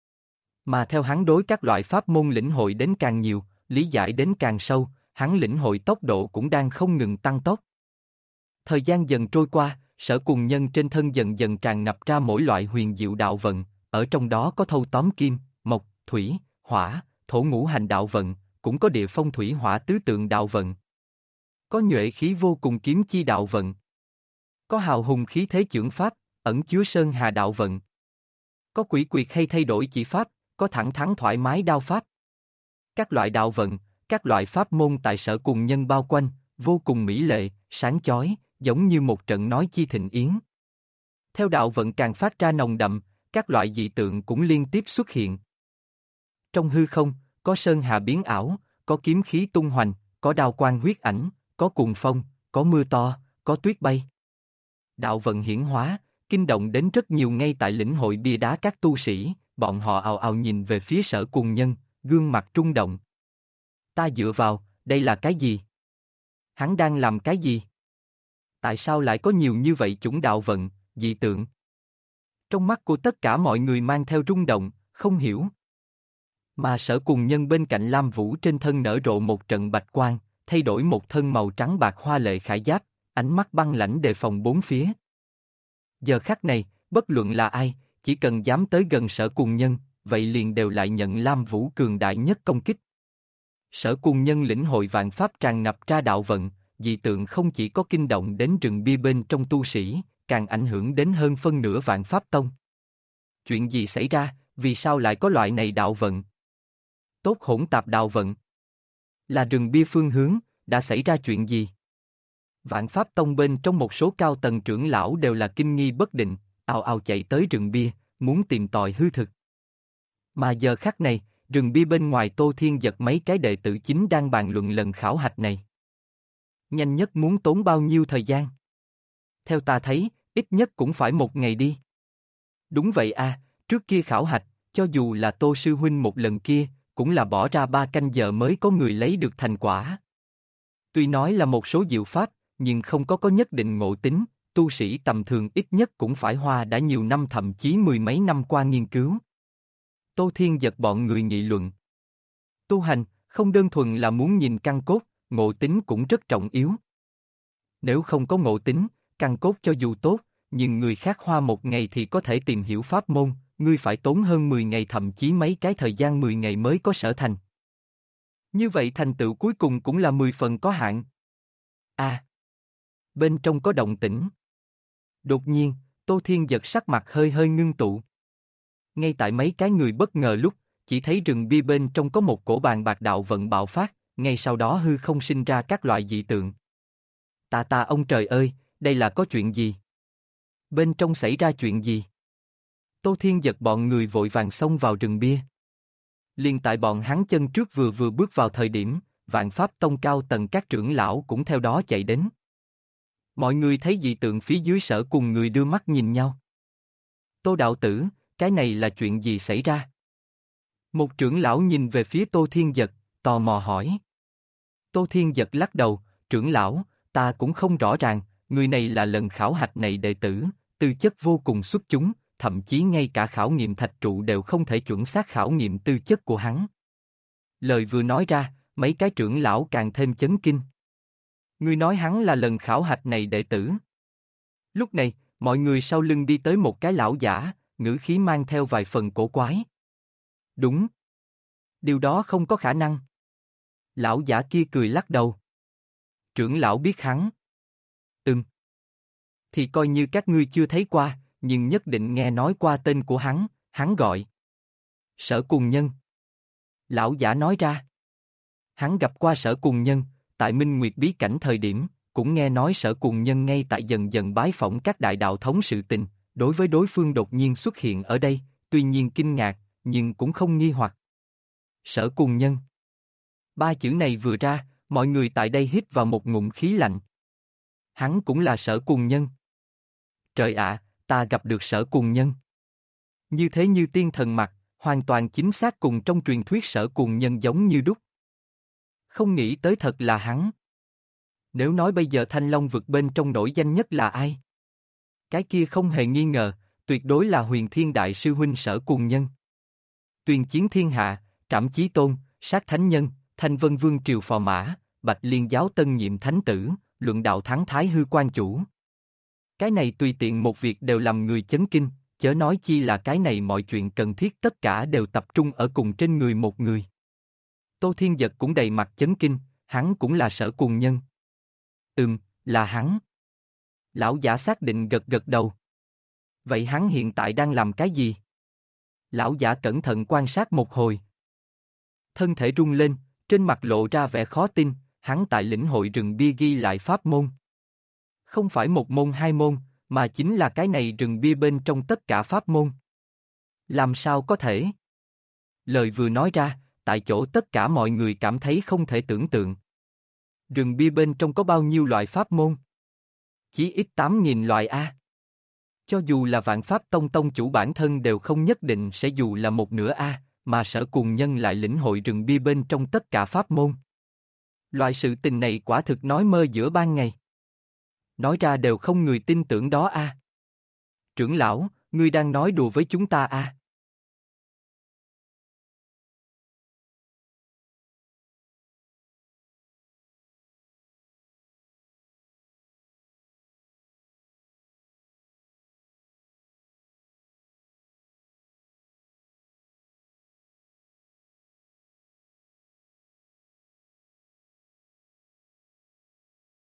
Mà theo hắn đối các loại pháp môn lĩnh hội đến càng nhiều, lý giải đến càng sâu, hắn lĩnh hội tốc độ cũng đang không ngừng tăng tốc. Thời gian dần trôi qua, Sở Cuồng Nhân trên thân dần dần tràn ngập ra mỗi loại huyền diệu đạo vận, ở trong đó có thâu tóm kim, mộc, thủy, hỏa, thổ ngũ hành đạo vận, cũng có địa phong thủy hỏa tứ tượng đạo vận. Có nhuệ khí vô cùng kiếm chi đạo vận. Có hào hùng khí thế chưởng pháp, ẩn chứa sơn hà đạo vận. Có quỷ quyệt hay thay đổi chỉ pháp, có thẳng thắn thoải mái đao pháp. Các loại đạo vận, các loại pháp môn tại Sở Cuồng Nhân bao quanh, vô cùng mỹ lệ, sáng chói, giống như một trận nói chi thịnh yến. Theo đạo vận càng phát ra nồng đậm, các loại dị tượng cũng liên tiếp xuất hiện. Trong hư không, có sơn hà biến ảo, có kiếm khí tung hoành, có đao quang huyết ảnh, có cuồng phong, có mưa to, có tuyết bay. Đạo vận hiển hóa, kinh động đến rất nhiều ngay tại lĩnh hội bia đá các tu sĩ, bọn họ ào ào nhìn về phía Sở Cuồng Nhân, gương mặt rung động. Ta dựa vào, đây là cái gì? Hắn đang làm cái gì? Tại sao lại có nhiều như vậy chủng đạo vận, dị tượng? Trong mắt của tất cả mọi người mang theo rung động, không hiểu. Mà Sở Cuồng Nhân bên cạnh Lam Vũ trên thân nở rộ một trận bạch quang, thay đổi một thân màu trắng bạc hoa lệ khải giáp, ánh mắt băng lãnh đề phòng bốn phía. Giờ khắc này, bất luận là ai, chỉ cần dám tới gần Sở Cuồng Nhân, vậy liền đều lại nhận Lam Vũ cường đại nhất công kích. Sở Cuồng Nhân lĩnh hội vạn pháp tràn ngập ra đạo vận, dị tượng không chỉ có kinh động đến rừng bia bên trong tu sĩ, càng ảnh hưởng đến hơn phân nửa vạn pháp tông. Chuyện gì xảy ra, vì sao lại có loại này đạo vận? Tốt hỗn tạp đạo vận. Là rừng bia phương hướng, đã xảy ra chuyện gì? Vạn Pháp Tông bên trong một số cao tầng trưởng lão đều là kinh nghi bất định, ào ào chạy tới rừng bia, muốn tìm tòi hư thực. Mà giờ khắc này, rừng bia bên ngoài Tô Thiên Giật mấy cái đệ tử chính đang bàn luận lần khảo hạch này. Nhanh nhất muốn tốn bao nhiêu thời gian? Theo ta thấy, ít nhất cũng phải 1 ngày đi. Đúng vậy à, trước kia khảo hạch, cho dù là Tô Sư Huynh một lần kia, cũng là bỏ ra 3 canh giờ mới có người lấy được thành quả. Tuy nói là một số diệu pháp, nhưng không có nhất định ngộ tính, tu sĩ tầm thường ít nhất cũng phải hoa đã nhiều năm thậm chí 10 mấy năm qua nghiên cứu. Tô Thiên Giật bọn người nghị luận. Tu hành, không đơn thuần là muốn nhìn căn cốt, ngộ tính cũng rất trọng yếu. Nếu không có ngộ tính, căn cốt cho dù tốt, nhưng người khác hoa 1 ngày thì có thể tìm hiểu pháp môn, ngươi phải tốn hơn 10 ngày thậm chí mấy cái thời gian 10 ngày mới có sở thành. Như vậy thành tựu cuối cùng cũng là 10 phần có hạn. À! Bên trong có động tĩnh. Đột nhiên, Tô Thiên Giật sắc mặt hơi hơi ngưng tụ. Ngay tại mấy cái người bất ngờ lúc, chỉ thấy rừng bia bên trong có một cổ bàn bạc đạo vận bạo phát, ngay sau đó hư không sinh ra các loại dị tượng. Ta ông trời ơi, đây là có chuyện gì? Bên trong xảy ra chuyện gì? Tô Thiên Giật bọn người vội vàng xông vào rừng bia. Liền tại bọn hắn chân trước vừa bước vào thời điểm, Vạn Pháp Tông cao tầng các trưởng lão cũng theo đó chạy đến. Mọi người thấy dị tượng phía dưới sở cùng người đưa mắt nhìn nhau. Tô đạo tử, cái này là chuyện gì xảy ra? Một trưởng lão nhìn về phía Tô Thiên Giật, tò mò hỏi. Tô Thiên Giật lắc đầu, trưởng lão, ta cũng không rõ ràng, người này là lần khảo hạch này đệ tử, tư chất vô cùng xuất chúng, thậm chí ngay cả khảo nghiệm thạch trụ đều không thể chuẩn xác khảo nghiệm tư chất của hắn. Lời vừa nói ra, mấy cái trưởng lão càng thêm chấn kinh. Ngươi nói hắn là lần khảo hạch này đệ tử. Lúc này, mọi người sau lưng đi tới một cái lão giả, ngữ khí mang theo vài phần cổ quái. Đúng. Điều đó không có khả năng. Lão giả kia cười lắc đầu. Trưởng lão biết hắn. Thì coi như các ngươi chưa thấy qua, nhưng nhất định nghe nói qua tên của hắn gọi. Sở Cùng Nhân. Lão giả nói ra. Hắn gặp qua Sở Cùng Nhân, tại Minh Nguyệt bí cảnh thời điểm, cũng nghe nói Sở Cùng Nhân ngay tại dần dần bái phỏng các đại đạo thống sự tình, đối với đối phương đột nhiên xuất hiện ở đây, tuy nhiên kinh ngạc, nhưng cũng không nghi hoặc. Sở Cùng Nhân. 3 chữ này vừa ra, mọi người tại đây hít vào một ngụm khí lạnh. Hắn cũng là Sở Cùng Nhân. Trời ạ, ta gặp được Sở Cùng Nhân. Như thế như tiên thần mặt, hoàn toàn chính xác cùng trong truyền thuyết Sở Cùng Nhân giống như đúc. Không nghĩ tới thật là hắn. Nếu nói bây giờ Thanh Long vực bên trong nổi danh nhất là ai? Cái kia không hề nghi ngờ, tuyệt đối là Huyền Thiên Đại Sư Huynh Sở Cùng Nhân. Tuyên chiến thiên hạ, trảm chí tôn, sát thánh nhân, Thanh Vân Vương triều phò mã, Bạch Liên giáo tân nhiệm thánh tử, luận đạo thắng Thái hư quan chủ. Cái này tùy tiện một việc đều làm người chấn kinh, chớ nói chi là cái này mọi chuyện cần thiết tất cả đều tập trung ở cùng trên người một người. Tô Thiên Giật cũng đầy mặt chấn kinh, hắn cũng là Sở Cùng Nhân. Là hắn. Lão giả xác định gật gật đầu. Vậy hắn hiện tại đang làm cái gì? Lão giả cẩn thận quan sát một hồi. Thân thể rung lên, trên mặt lộ ra vẻ khó tin, hắn tại lĩnh hội rừng bia ghi lại pháp môn. Không phải một môn 2 môn, mà chính là cái này rừng bia bên trong tất cả pháp môn. Làm sao có thể? Lời vừa nói ra, tại chỗ tất cả mọi người cảm thấy không thể tưởng tượng. Rừng bia bên trong có bao nhiêu loại pháp môn? Chí ít 8.000 loại A. Cho dù là Vạn Pháp Tông tông chủ bản thân đều không nhất định sẽ dù là một nửa A, mà Sở Cùng Nhân lại lĩnh hội rừng bia bên trong tất cả pháp môn. Loại sự tình này quả thực nói mơ giữa ban ngày. Nói ra đều không người tin tưởng đó A. Trưởng lão, ngươi đang nói đùa với chúng ta A.